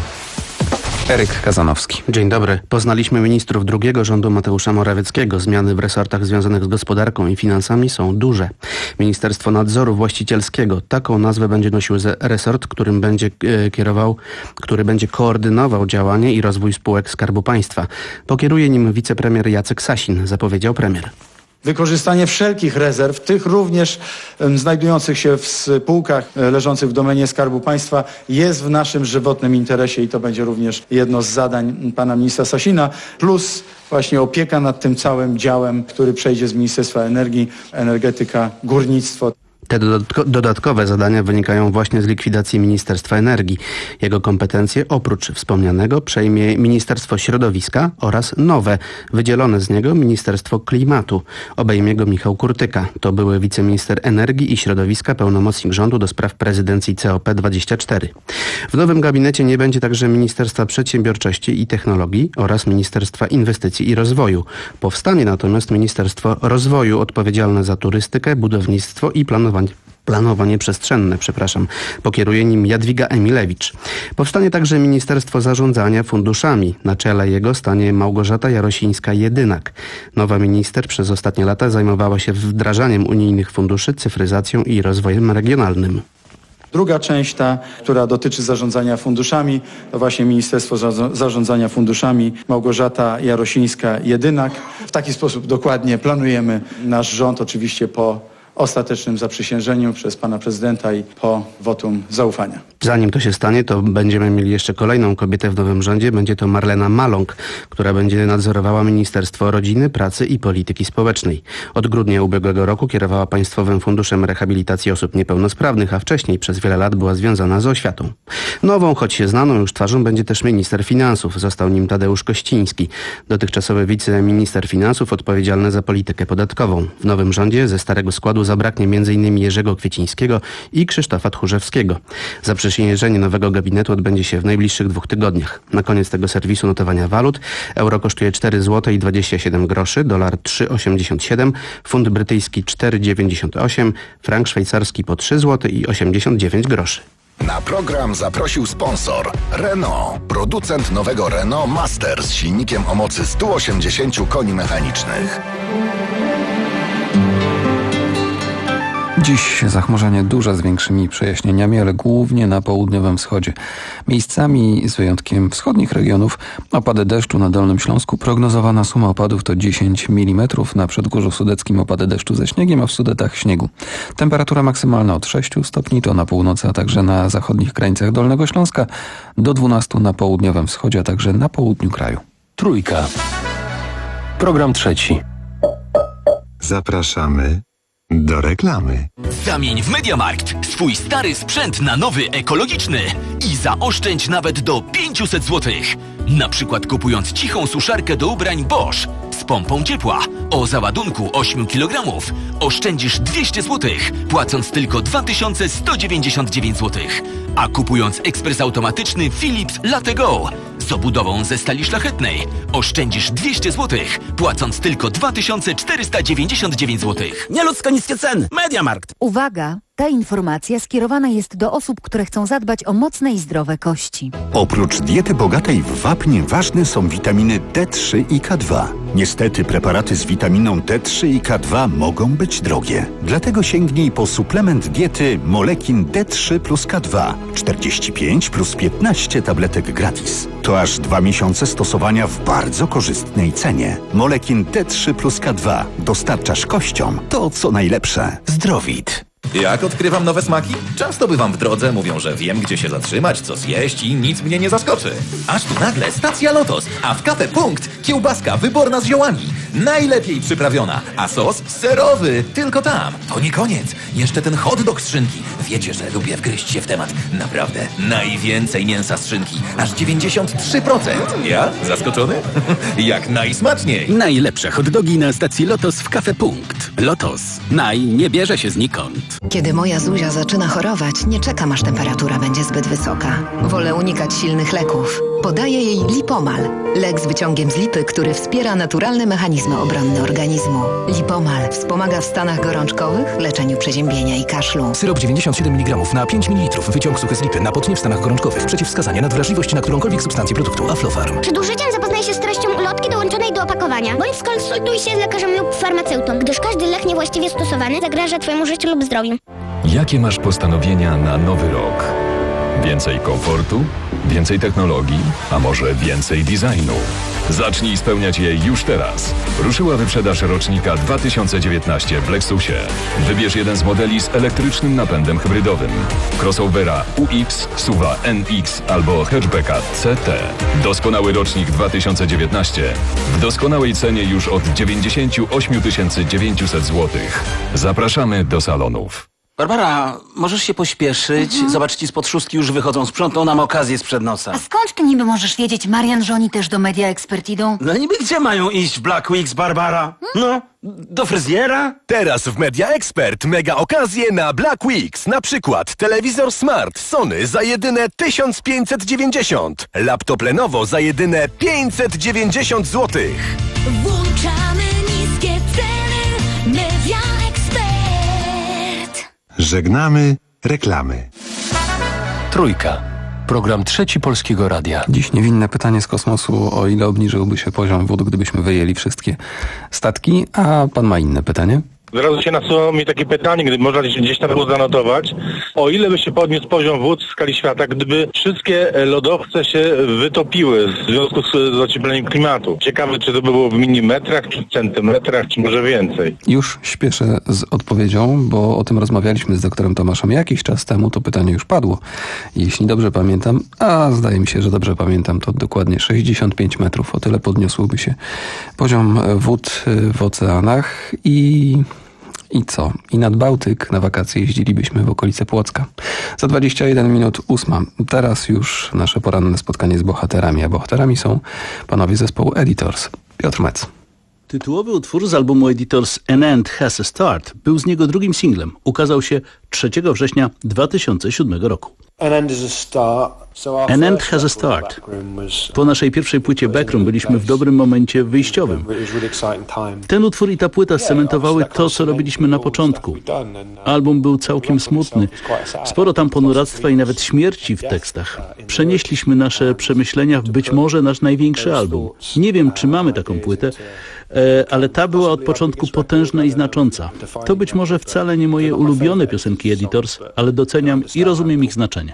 Eryk Kazanowski. Dzień dobry. Poznaliśmy ministrów drugiego rządu Mateusza Morawieckiego. Zmiany w resortach związanych z gospodarką i finansami są duże. Ministerstwo Nadzoru Właścicielskiego. Taką nazwę będzie nosił resort, którym będzie e, kierował, który będzie koordynował działanie i rozwój spółek Skarbu Państwa. Pokieruje nim wicepremier Jacek Sasin, zapowiedział premier. Wykorzystanie wszelkich rezerw, tych również um, znajdujących się w spółkach e, leżących w domenie Skarbu Państwa, jest w naszym żywotnym interesie i to będzie również jedno z zadań pana ministra Sasina, plus właśnie opieka nad tym całym działem, który przejdzie z Ministerstwa Energii, energetyka, górnictwo. Te dodatkowe zadania wynikają właśnie z likwidacji Ministerstwa Energii. Jego kompetencje oprócz wspomnianego przejmie Ministerstwo Środowiska oraz nowe, wydzielone z niego Ministerstwo Klimatu. Obejmie go Michał Kurtyka. To były wiceminister Energii i Środowiska, pełnomocnik rządu do spraw prezydencji C O P dwadzieścia cztery. W nowym gabinecie nie będzie także Ministerstwa Przedsiębiorczości i Technologii oraz Ministerstwa Inwestycji i Rozwoju. Powstanie natomiast Ministerstwo Rozwoju odpowiedzialne za turystykę, budownictwo i planowanie Planowanie przestrzenne, przepraszam. Pokieruje nim Jadwiga Emilewicz. Powstanie także Ministerstwo Zarządzania Funduszami. Na czele jego stanie Małgorzata Jarosińska-Jedynak. Nowa minister przez ostatnie lata zajmowała się wdrażaniem unijnych funduszy, cyfryzacją i rozwojem regionalnym. Druga część, ta, która dotyczy zarządzania funduszami, to właśnie Ministerstwo Zarządzania Funduszami, Małgorzata Jarosińska-Jedynak. W taki sposób dokładnie planujemy nasz rząd, oczywiście po ostatecznym zaprzysiężeniu przez pana prezydenta i po wotum zaufania. Zanim to się stanie, to będziemy mieli jeszcze kolejną kobietę w nowym rządzie. Będzie to Marlena Maląg, która będzie nadzorowała Ministerstwo Rodziny, Pracy i Polityki Społecznej. Od grudnia ubiegłego roku kierowała Państwowym Funduszem Rehabilitacji Osób Niepełnosprawnych, a wcześniej przez wiele lat była związana z oświatą. Nową, choć się znaną już twarzą, będzie też minister finansów. Został nim Tadeusz Kościński, dotychczasowy wiceminister finansów odpowiedzialny za politykę podatkową. W nowym rządzie ze starego składu zabraknie między innymi Jerzego Kwiecińskiego i Krzysztofa Tchórzewskiego. Zaprzysiężenie nowego gabinetu odbędzie się w najbliższych dwóch tygodniach. Na koniec tego serwisu notowania walut. Euro kosztuje cztery złote i dwadzieścia siedem groszy, dolar trzy osiemdziesiąt siedem, funt brytyjski cztery dziewięćdziesiąt osiem, frank szwajcarski po trzy złote i osiemdziesiąt dziewięć groszy. Na program zaprosił sponsor Renault, producent nowego Renault Master z silnikiem o mocy sto osiemdziesiąt koni mechanicznych. Dziś zachmurzenie duże z większymi przejaśnieniami, ale głównie na południowym wschodzie. Miejscami, z wyjątkiem wschodnich regionów, opady deszczu na Dolnym Śląsku. Prognozowana suma opadów to dziesięć milimetrów. Na Przedgórzu Sudeckim opady deszczu ze śniegiem, a w Sudetach śniegu. Temperatura maksymalna od sześciu stopni, to na północy, a także na zachodnich krańcach Dolnego Śląska, do dwunastu na południowym wschodzie, a także na południu kraju. Trójka. Program trzeci. Zapraszamy do reklamy. Zamień w MediaMarkt swój stary sprzęt na nowy ekologiczny i zaoszczędź nawet do pięćset złotych. Na przykład kupując cichą suszarkę do ubrań Bosch z pompą ciepła o załadunku osiem kilogramów oszczędzisz dwieście złotych, płacąc tylko dwa tysiące sto dziewięćdziesiąt dziewięć złotych. A kupując ekspres automatyczny Philips Latego z obudową ze stali szlachetnej oszczędzisz dwieście złotych, płacąc tylko dwa tysiące czterysta dziewięćdziesiąt dziewięć złotych. Nieludzko niskie ceny. MediaMarkt. Uwaga! Ta informacja skierowana jest do osób, które chcą zadbać o mocne i zdrowe kości. Oprócz diety bogatej w wapń ważne są witaminy D trzy i K dwa. Niestety preparaty z witaminą D trzy i K dwa mogą być drogie. Dlatego sięgnij po suplement diety Molekin D trzy plus K dwa. czterdzieści pięć plus piętnaście tabletek gratis. To aż dwa miesiące stosowania w bardzo korzystnej cenie. Molekin D trzy plus K dwa. Dostarczasz kościom to, co najlepsze. Zdrowit. Jak odkrywam nowe smaki? Często bywam w drodze, mówią, że wiem, gdzie się zatrzymać, co zjeść i nic mnie nie zaskoczy. Aż tu nagle stacja Lotos, a w Cafe Punkt kiełbaska wyborna z ziołami. Najlepiej przyprawiona, a sos serowy, tylko tam. To nie koniec, jeszcze ten hot dog z szynki. Wiecie, że lubię wgryźć się w temat. Naprawdę, najwięcej mięsa z szynki, aż dziewięćdziesiąt trzy procent. Ja? Zaskoczony? Jak najsmaczniej. Najlepsze hot dogi na stacji Lotos w Cafe Punkt. Lotos. Naj nie bierze się znikąd. Kiedy moja Zuzia zaczyna chorować, nie czekam, aż temperatura będzie zbyt wysoka. Wolę unikać silnych leków. Podaję jej Lipomal. Lek z wyciągiem z lipy, który wspiera naturalne mechanizmy obronne organizmu. Lipomal wspomaga w stanach gorączkowych, leczeniu przeziębienia i kaszlu. Syrop dziewięćdziesiąt siedem miligramów na pięć mililitrów. Wyciąg suchy z lipy na potnie w stanach gorączkowych. Przeciwwskazania na wrażliwość na którąkolwiek substancję produktu Aflofarm. Przed użyciem zapoznaj się z treścią ulotki dołączonej do opakowania, bądź skonsultuj się z lekarzem lub farmaceutą, gdyż każdy lek niewłaściwie stosowany zagraża Twojemu życiu lub zdrowiu. Jakie masz postanowienia na nowy rok? Więcej komfortu? Więcej technologii? A może więcej designu? Zacznij spełniać je już teraz. Ruszyła wyprzedaż rocznika dwa tysiące dziewiętnaście w Lexusie. Wybierz jeden z modeli z elektrycznym napędem hybrydowym. Crossovera U X, SUV-a N X albo hatchbacka C T. Doskonały rocznik dwa tysiące dziewiętnaście. W doskonałej cenie już od dziewięćdziesiąt osiem tysięcy dziewięćset złotych. Zapraszamy do salonów. Barbara, możesz się pośpieszyć? Mhm. Zobacz, ci spod szóstki już wychodzą. Sprzątną nam okazję sprzed nosa. A skąd ty niby możesz wiedzieć, Marian, że oni też do Media Expert idą? No niby gdzie mają iść w Black Weeks, Barbara? No, do fryzjera? Teraz w Media Expert mega okazje na Black Weeks. Na przykład telewizor smart Sony za jedyne tysiąc pięćset dziewięćdziesiąt. Laptop Lenovo za jedyne pięćset dziewięćdziesiąt złotych. Włączamy niskie ceny. Media Expert. Żegnamy reklamy. Trójka. Program Trzeci Polskiego Radia. Dziś niewinne pytanie z kosmosu, o ile obniżyłby się poziom wód, gdybyśmy wyjęli wszystkie statki, a pan ma inne pytanie? Od razu się nasuwa mi takie pytanie, gdyby można gdzieś tam było zanotować, o ile by się podniósł poziom wód w skali świata, gdyby wszystkie lodowce się wytopiły w związku z, z ociepleniem klimatu. Ciekawe, czy to by było w milimetrach, czy centymetrach, czy może więcej. Już śpieszę z odpowiedzią, bo o tym rozmawialiśmy z doktorem Tomaszem jakiś czas temu, to pytanie już padło. Jeśli dobrze pamiętam, a zdaje mi się, że dobrze pamiętam, to dokładnie sześćdziesiąt pięć metrów. O tyle podniosłyby się poziom wód w oceanach i... I co? I nad Bałtyk na wakacje jeździlibyśmy w okolice Płocka. Za dwadzieścia jeden minut ósma. Teraz już nasze poranne spotkanie z bohaterami, a bohaterami są panowie zespołu Editors. Piotr Mec. Tytułowy utwór z albumu Editors An End Has a Start był z niego drugim singlem. Ukazał się trzeciego września dwa tysiące siódmego roku. An End Has a Start. Po naszej pierwszej płycie Backroom byliśmy w dobrym momencie wyjściowym. Ten utwór i ta płyta scementowały to, co robiliśmy na początku. Album był całkiem smutny. Sporo tam ponuractwa i nawet śmierci w tekstach. Przenieśliśmy nasze przemyślenia w być może nasz największy album. Nie wiem, czy mamy taką płytę, ale ta była od początku potężna i znacząca. To być może wcale nie moje ulubione piosenki Editors, ale doceniam i rozumiem ich znaczenie.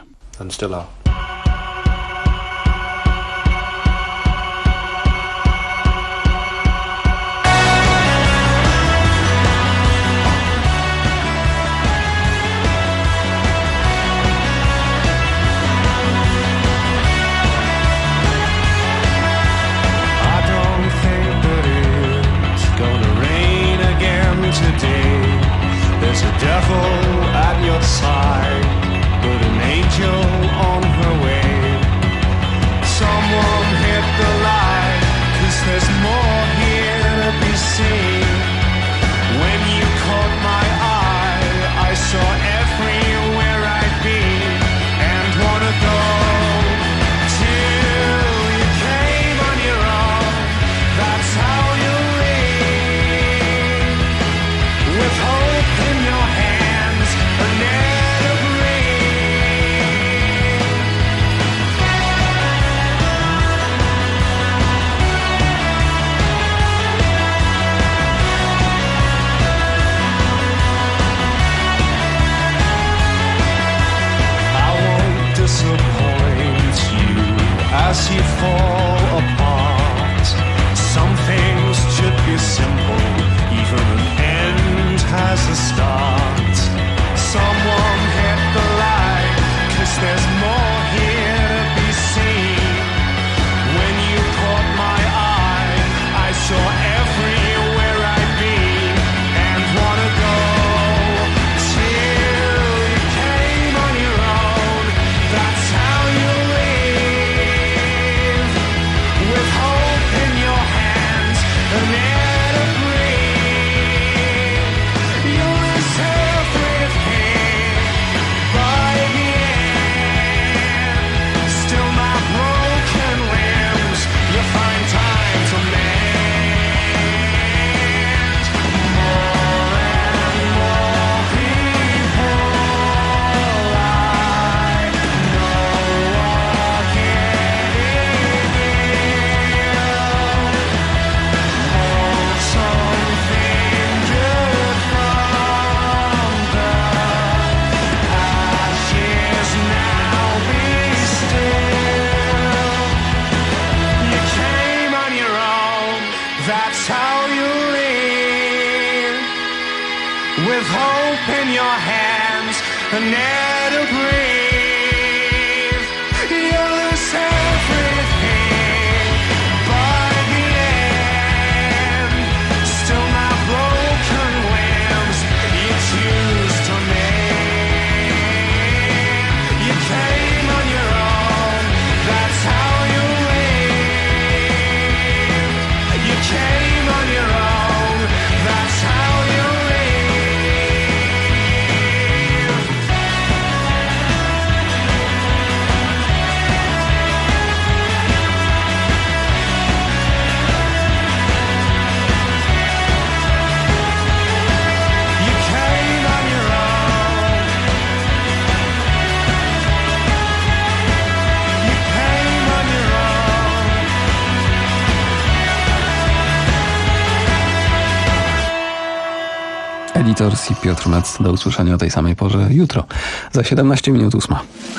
Editors i Piotr Metz. Do usłyszenia o tej samej porze jutro. Za siedemnaście minut ósma.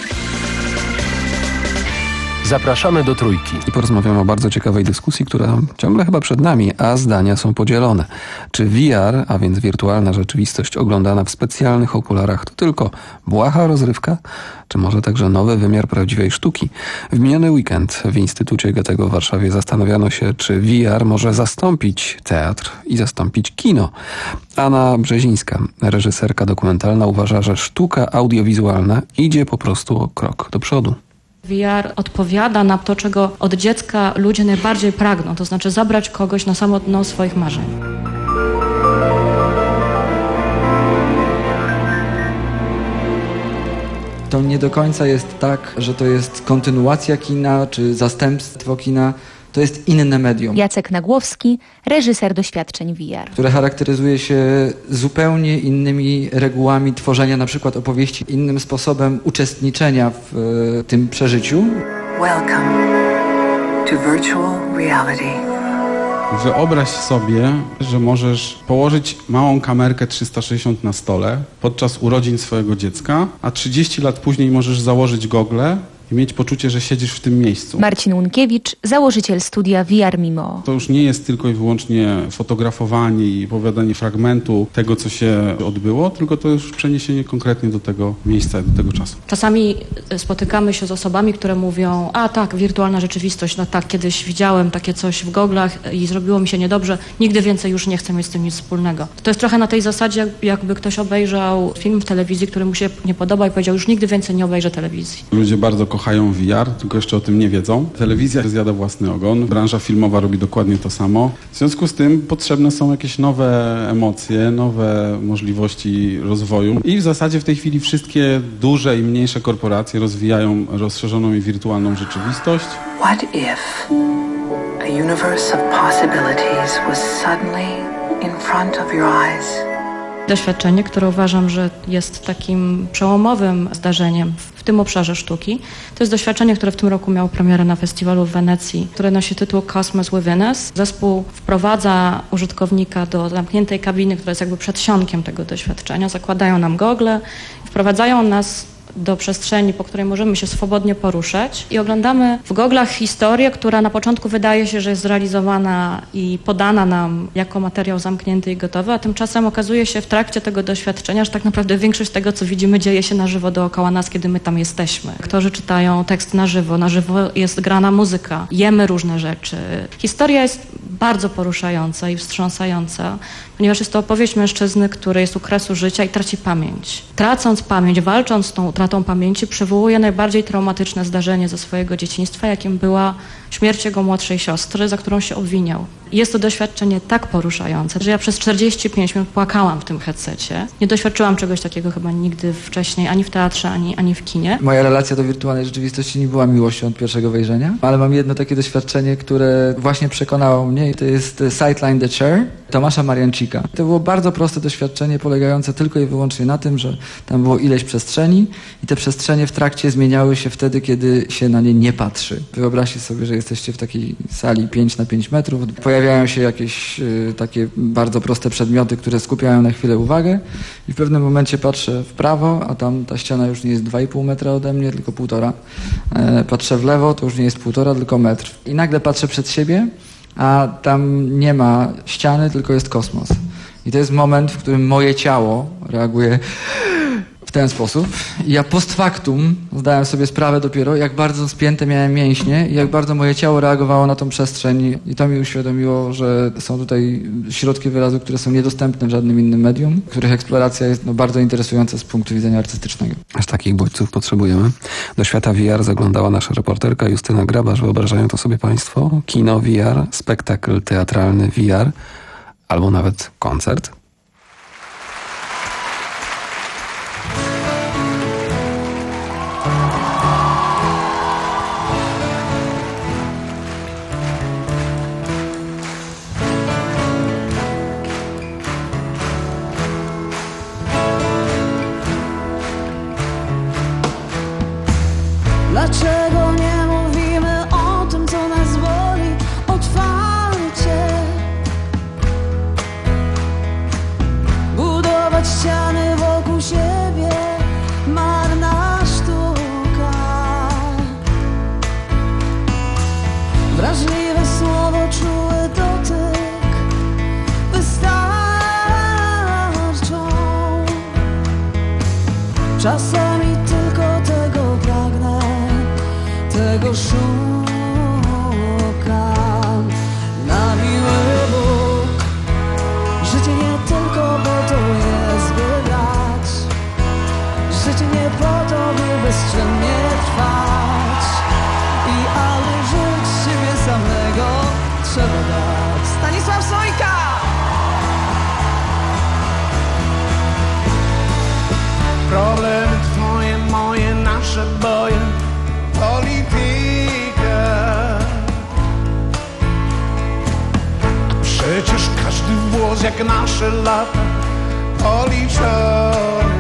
Zapraszamy do Trójki. I porozmawiamy o bardzo ciekawej dyskusji, która ciągle chyba przed nami, a zdania są podzielone. Czy V R, a więc wirtualna rzeczywistość oglądana w specjalnych okularach, to tylko błaha rozrywka? Czy może także nowy wymiar prawdziwej sztuki? W miniony weekend w Instytucie Goethego w Warszawie zastanawiano się, czy V R może zastąpić teatr i zastąpić kino. Anna Brzezińska, reżyserka dokumentalna, uważa, że sztuka audiowizualna idzie po prostu o krok do przodu. V R odpowiada na to, czego od dziecka ludzie najbardziej pragną, to znaczy zabrać kogoś na samo dno swoich marzeń. To nie do końca jest tak, że to jest kontynuacja kina, czy zastępstwo kina. To jest inne medium. Jacek Nagłowski, reżyser doświadczeń V R. Które charakteryzuje się zupełnie innymi regułami tworzenia na przykład opowieści, innym sposobem uczestniczenia w e, tym przeżyciu. Welcome to virtual reality. Wyobraź sobie, że możesz położyć małą kamerkę trzysta sześćdziesiąt na stole podczas urodzin swojego dziecka, a trzydzieści lat później możesz założyć gogle i mieć poczucie, że siedzisz w tym miejscu. Marcin Łunkiewicz, założyciel studia V R Mimo. To już nie jest tylko i wyłącznie fotografowanie i opowiadanie fragmentu tego, co się odbyło, tylko to już przeniesienie konkretnie do tego miejsca, do tego czasu. Czasami spotykamy się z osobami, które mówią, a tak, wirtualna rzeczywistość, no tak, kiedyś widziałem takie coś w goglach i zrobiło mi się niedobrze, nigdy więcej już nie chcę mieć z tym nic wspólnego. To jest trochę na tej zasadzie, jakby ktoś obejrzał film w telewizji, który mu się nie podoba i powiedział, już nigdy więcej nie obejrzę telewizji. Ludzie bardzo kochają V R, tylko jeszcze o tym nie wiedzą. Telewizja zjada własny ogon, branża filmowa robi dokładnie to samo. W związku z tym potrzebne są jakieś nowe emocje, nowe możliwości rozwoju i w zasadzie w tej chwili wszystkie duże i mniejsze korporacje rozwijają rozszerzoną i wirtualną rzeczywistość. What if a universe of possibilities was suddenly in front of your eyes? Doświadczenie, które uważam, że jest takim przełomowym zdarzeniem w tym obszarze sztuki. To jest doświadczenie, które w tym roku miało premierę na festiwalu w Wenecji, które nosi tytuł Cosmos Within Us. Zespół wprowadza użytkownika do zamkniętej kabiny, która jest jakby przedsionkiem tego doświadczenia. Zakładają nam gogle, wprowadzają nas do przestrzeni, po której możemy się swobodnie poruszać i oglądamy w goglach historię, która na początku wydaje się, że jest zrealizowana i podana nam jako materiał zamknięty i gotowy, a tymczasem okazuje się w trakcie tego doświadczenia, że tak naprawdę większość tego, co widzimy, dzieje się na żywo dookoła nas, kiedy my tam jesteśmy. Aktorzy czytają tekst na żywo, na żywo jest grana muzyka, jemy różne rzeczy. Historia jest bardzo poruszająca i wstrząsająca, ponieważ jest to opowieść mężczyzny, który jest u kresu życia i traci pamięć. Tracąc pamięć, walcząc z tą utratą pamięci, przywołuje najbardziej traumatyczne zdarzenie ze swojego dzieciństwa, jakim była śmierć jego młodszej siostry, za którą się obwiniał. Jest to doświadczenie tak poruszające, że ja przez czterdzieści pięć minut płakałam w tym headsetie. Nie doświadczyłam czegoś takiego chyba nigdy wcześniej, ani w teatrze, ani, ani w kinie. Moja relacja do wirtualnej rzeczywistości nie była miłością od pierwszego wejrzenia, ale mam jedno takie doświadczenie, które właśnie przekonało mnie i to jest Sideline the Chair Tomasza Mariancika. To było bardzo proste doświadczenie polegające tylko i wyłącznie na tym, że tam było ileś przestrzeni i te przestrzenie w trakcie zmieniały się wtedy, kiedy się na nie nie patrzy. Wyobraźcie sobie, że jesteście w takiej sali pięć na pięć metrów, pojawiają się jakieś y, takie bardzo proste przedmioty, które skupiają na chwilę uwagę i w pewnym momencie patrzę w prawo, a tam ta ściana już nie jest dwa i pół metra ode mnie, tylko półtora. E, patrzę w lewo, to już nie jest półtora, tylko metr. I nagle patrzę przed siebie, a tam nie ma ściany, tylko jest kosmos. I to jest moment, w którym moje ciało reaguje w ten sposób. I ja post factum zdałem sobie sprawę dopiero, jak bardzo spięte miałem mięśnie i jak bardzo moje ciało reagowało na tą przestrzeń. I to mi uświadomiło, że są tutaj środki wyrazu, które są niedostępne w żadnym innym medium, których eksploracja jest no, bardzo interesująca z punktu widzenia artystycznego. Aż takich bodźców potrzebujemy. Do świata V R zaglądała nasza reporterka Justyna Grabarz. Wyobrażają to sobie Państwo? Kino V R, spektakl teatralny V R albo nawet koncert? Dlaczego nie mówimy o tym, co nas boli otwarcie? Budować ściany wokół siebie, marna sztuka. Wrażliwe słowo, czuły dotyk wystarczą. Czasami tylko tego pragnę, tego szukam. Na miły Bóg, życie nie tylko po to jest, by grać. Życie nie po to, by bezczynnie trwać. I aby żyć siebie samego trzeba dać. Stanisław Sojka! Problem jak nasze lata policzone.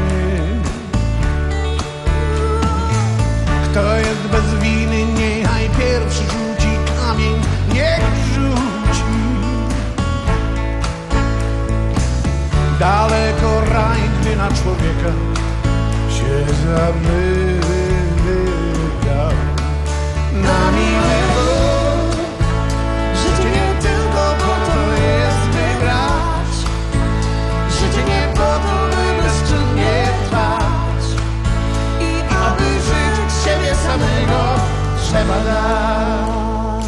Kto jest bez winy, niechaj pierwszy rzuci kamień, niech rzuci. Daleko raj, gdy na człowieka się zamyka. Na miły Bóg, życie nie tylko po to jest wygrać, życie nie po to, by bezczynnie trwać. I aby żyć siebie samego trzeba dać.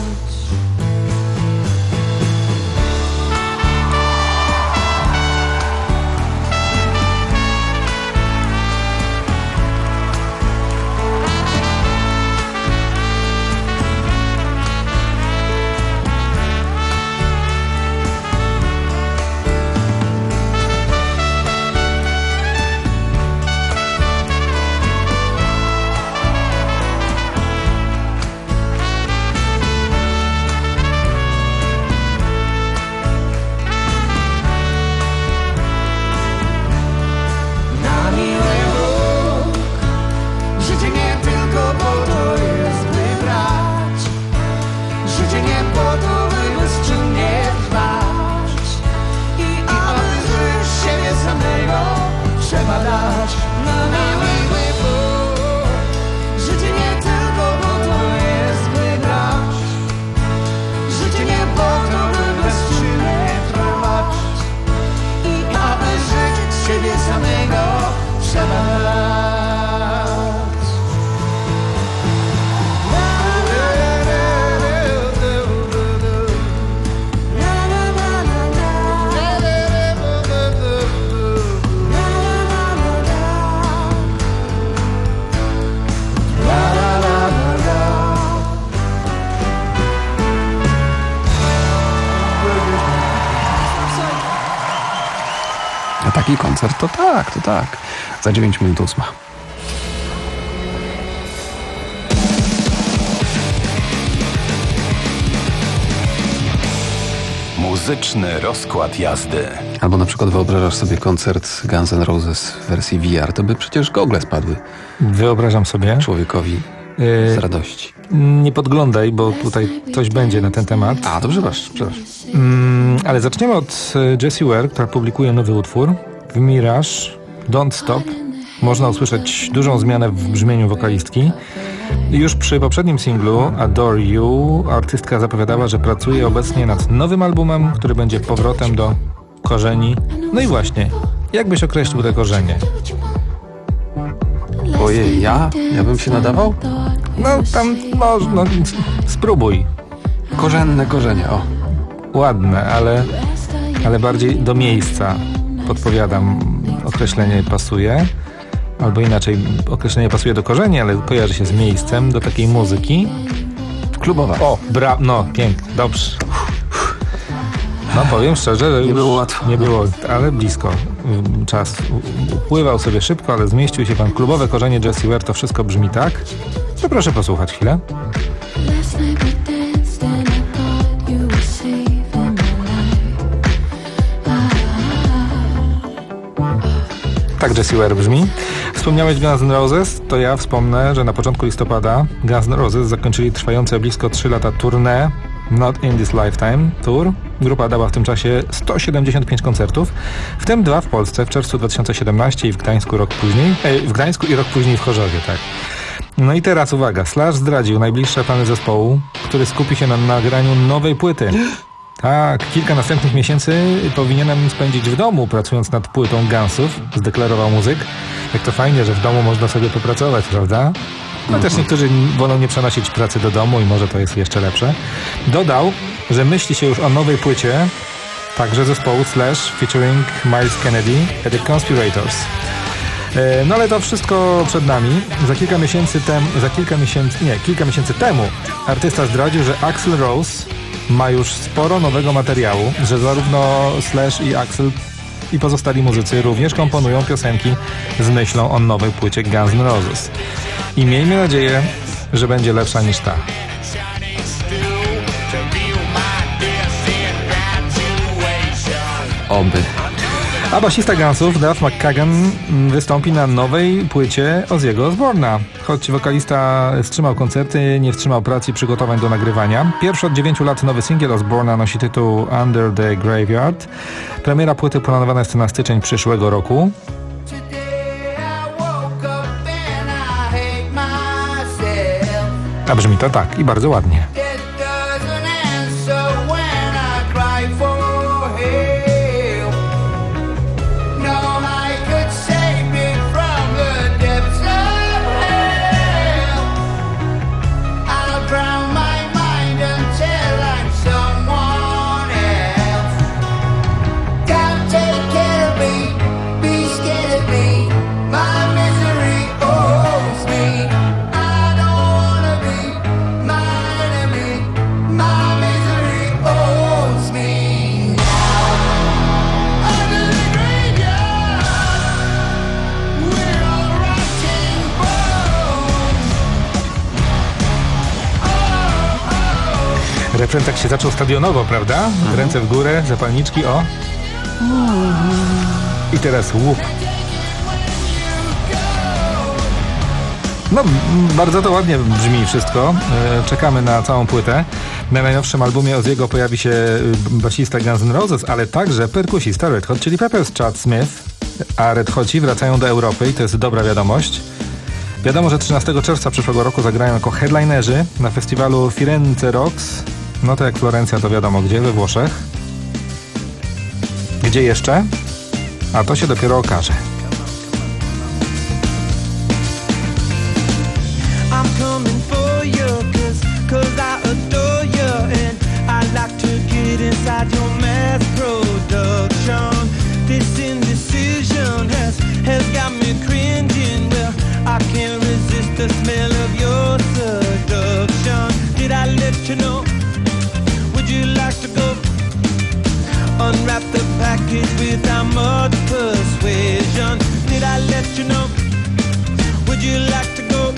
Taki koncert to tak, to tak. Za dziewięć minut ósma. Muzyczny rozkład jazdy. Albo na przykład wyobrażasz sobie koncert Guns N' Roses w wersji V R, to by przecież gogle spadły. Wyobrażam sobie. Człowiekowi yy, z radości. Nie podglądaj, bo tutaj coś będzie na ten temat. A, to przepraszam, przepraszam. Yy, ale zaczniemy od Jessie Ware, która publikuje nowy utwór. W Mirage, Don't Stop, można usłyszeć dużą zmianę w brzmieniu wokalistki. Już przy poprzednim singlu Adore You artystka zapowiadała, że pracuje obecnie nad nowym albumem, który będzie powrotem do korzeni. No i właśnie, jak byś określił te korzenie? Ojej, ja? Ja bym się nadawał? No tam, no, no spróbuj. Korzenne korzenie, o. Ładne, ale, ale bardziej do miejsca. Podpowiadam, określenie pasuje. Albo inaczej, określenie pasuje do korzeni, ale kojarzy się z miejscem, do takiej muzyki. Klubowa. O, bra, no, pięknie, dobrze. No powiem szczerze, że nie było łatwo. Nie było, ale blisko. Czas upływał sobie szybko, ale zmieścił się pan. Klubowe korzenie Jessie Ware, to wszystko brzmi tak. To proszę posłuchać chwilę. Tak Jessie Ware brzmi. Wspomniałeś Guns N' Roses, to ja wspomnę, że na początku listopada Guns N' Roses zakończyli trwające blisko trzy lata tournée Not in this Lifetime Tour. Grupa dała w tym czasie sto siedemdziesiąt pięć koncertów, w tym dwa w Polsce w czerwcu dwa tysiące siedemnastym i w Gdańsku rok później. E, w Gdańsku i rok później w Chorzowie, tak. No i teraz uwaga, Slash zdradził najbliższe plany zespołu, który skupi się na nagraniu nowej płyty. Tak, kilka następnych miesięcy powinienem spędzić w domu, pracując nad płytą Gunsów, zdeklarował muzyk. Jak to fajnie, że w domu można sobie popracować, prawda? No też niektórzy wolą nie przenosić pracy do domu i może to jest jeszcze lepsze. Dodał, że myśli się już o nowej płycie, także zespołu Slash featuring Miles Kennedy and the Conspirators. No ale to wszystko przed nami. Za kilka miesięcy temu, za kilka miesięcy, nie, kilka miesięcy temu artysta zdradził, że Axl Rose ma już sporo nowego materiału, że zarówno Slash i Axl i pozostali muzycy również komponują piosenki z myślą o nowej płycie Guns N' Roses. I miejmy nadzieję, że będzie lepsza niż ta. Oby. A basista Gunsów, Duff McKagan, wystąpi na nowej płycie Ozzy'ego Osbourne'a. Choć wokalista wstrzymał koncerty, nie wstrzymał pracy i przygotowań do nagrywania. Pierwszy od dziewięciu lat nowy singiel Osbourne'a nosi tytuł Under the Graveyard. Premiera płyty planowana jest na styczeń przyszłego roku. A brzmi to tak i bardzo ładnie. Refren tak się zaczął stadionowo, prawda? Ręce w górę, zapalniczki, o. I teraz łup. No, bardzo to ładnie brzmi wszystko. Czekamy na całą płytę. Na najnowszym albumie Ozzy'ego pojawi się basista Guns N' Roses, ale także perkusista Red Hot Chili Peppers, Chad Smith. A Red Hoci wracają do Europy i to jest dobra wiadomość. Wiadomo, że trzynastego czerwca przyszłego roku zagrają jako headlinerzy na festiwalu Firenze Rocks. No to jak Florencja, to wiadomo gdzie, we Włoszech. Gdzie jeszcze? A to się dopiero okaże. I'm coming for you, cause, cause I adore you, and I like to get inside your mass production. This indecision has, has got me cringing. Well, I can't resist the smell of your seduction. Did I let you know? Would you like to go unwrap the package without much persuasion? Did I let you know? Would you like to go?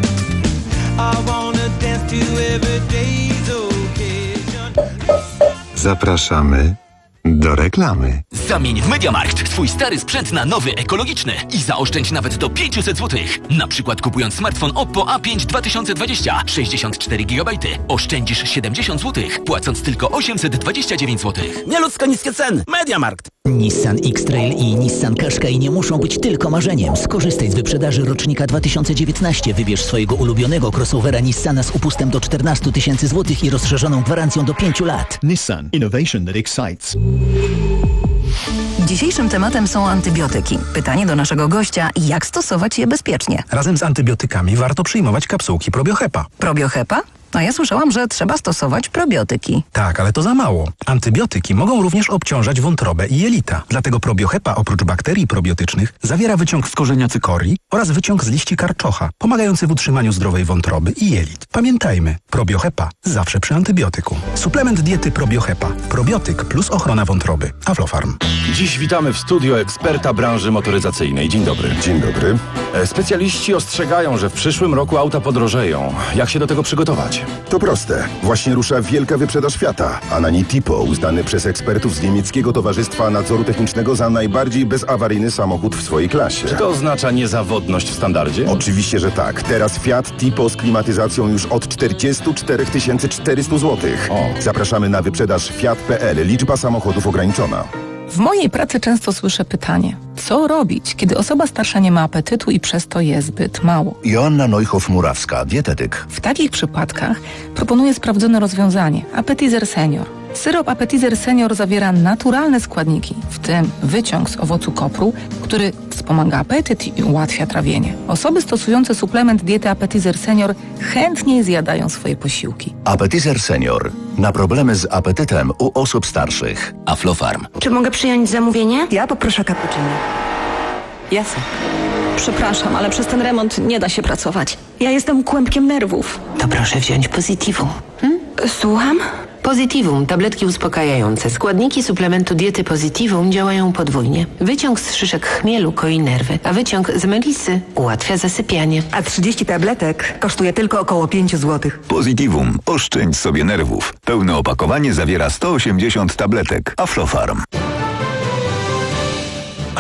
I wanna dance to every day's occasion. Zapraszamy do reklamy. Zamień w MediaMarkt swój stary sprzęt na nowy, ekologiczny i zaoszczędź nawet do pięćset złotych. Na przykład kupując smartfon Oppo A pięć dwa tysiące dwadzieścia, sześćdziesiąt cztery gigabajty, oszczędzisz siedemdziesiąt złotych, płacąc tylko osiemset dwadzieścia dziewięć złotych. Nieludzko niskie ceny. MediaMarkt. Nissan X-Trail i Nissan Qashqai nie muszą być tylko marzeniem. Skorzystaj z wyprzedaży rocznika dwa tysiące dziewiętnaście. Wybierz swojego ulubionego crossovera Nissana z upustem do czternaście tysięcy złotych i rozszerzoną gwarancją do pięciu lat. Nissan. Innovation that excites. Dzisiejszym tematem są antybiotyki. Pytanie do naszego gościa, jak stosować je bezpiecznie? Razem z antybiotykami warto przyjmować kapsułki Probiohepa. Probiohepa? A ja słyszałam, że trzeba stosować probiotyki. Tak, ale to za mało. Antybiotyki mogą również obciążać wątrobę i jelita. Dlatego Probiohepa oprócz bakterii probiotycznych zawiera wyciąg z korzenia cykorii oraz wyciąg z liści karczocha, pomagający w utrzymaniu zdrowej wątroby i jelit. Pamiętajmy, Probiohepa zawsze przy antybiotyku. Suplement diety Probiohepa. Probiotyk plus ochrona wątroby. Aflofarm. Dziś witamy w studio eksperta branży motoryzacyjnej. Dzień dobry. Dzień dobry. Specjaliści ostrzegają, że w przyszłym roku auta podrożeją. Jak się do tego przygotować? To proste. Właśnie rusza wielka wyprzedaż Fiata, a na niej Tipo, uznany przez ekspertów z niemieckiego Towarzystwa Nadzoru Technicznego za najbardziej bezawaryjny samochód w swojej klasie. Czy to oznacza niezawodność w standardzie? Oczywiście, że tak. Teraz Fiat Tipo z klimatyzacją już od czterdzieści cztery tysiące czterysta złotych. O. Zapraszamy na wyprzedaż Fiat kropka pe el. Liczba samochodów ograniczona. W mojej pracy często słyszę pytanie, co robić, kiedy osoba starsza nie ma apetytu i przez to je zbyt mało? Joanna Neuhoff-Murawska, dietetyk. W takich przypadkach proponuję sprawdzone rozwiązanie – Appetizer Senior. Syrop Appetizer Senior zawiera naturalne składniki, w tym wyciąg z owocu kopru, który wspomaga apetyt i ułatwia trawienie. Osoby stosujące suplement diety Appetizer Senior chętniej zjadają swoje posiłki. Appetizer Senior. Na problemy z apetytem u osób starszych. Aflofarm. Czy mogę przyjąć zamówienie? Ja poproszę cappuccino. Jasne. Przepraszam, ale przez ten remont nie da się pracować. Ja jestem kłębkiem nerwów. To proszę wziąć Positivum. Hmm? Słucham? Positivum, tabletki uspokajające. Składniki suplementu diety Positivum działają podwójnie. Wyciąg z szyszek chmielu koi nerwy, a wyciąg z melisy ułatwia zasypianie. A trzydzieści tabletek kosztuje tylko około pięć złotych. Positivum. Oszczędź sobie nerwów. Pełne opakowanie zawiera sto osiemdziesiąt tabletek. Aflofarm.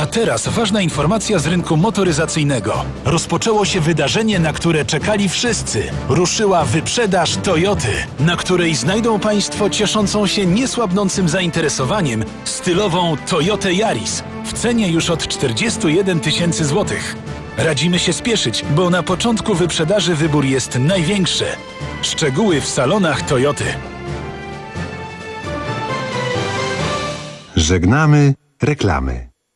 A teraz ważna informacja z rynku motoryzacyjnego. Rozpoczęło się wydarzenie, na które czekali wszyscy. Ruszyła wyprzedaż Toyoty, na której znajdą Państwo cieszącą się niesłabnącym zainteresowaniem stylową Toyotę Yaris w cenie już od czterdziestu jeden tysięcy złotych. Radzimy się spieszyć, bo na początku wyprzedaży wybór jest największy. Szczegóły w salonach Toyoty. Żegnamy reklamy.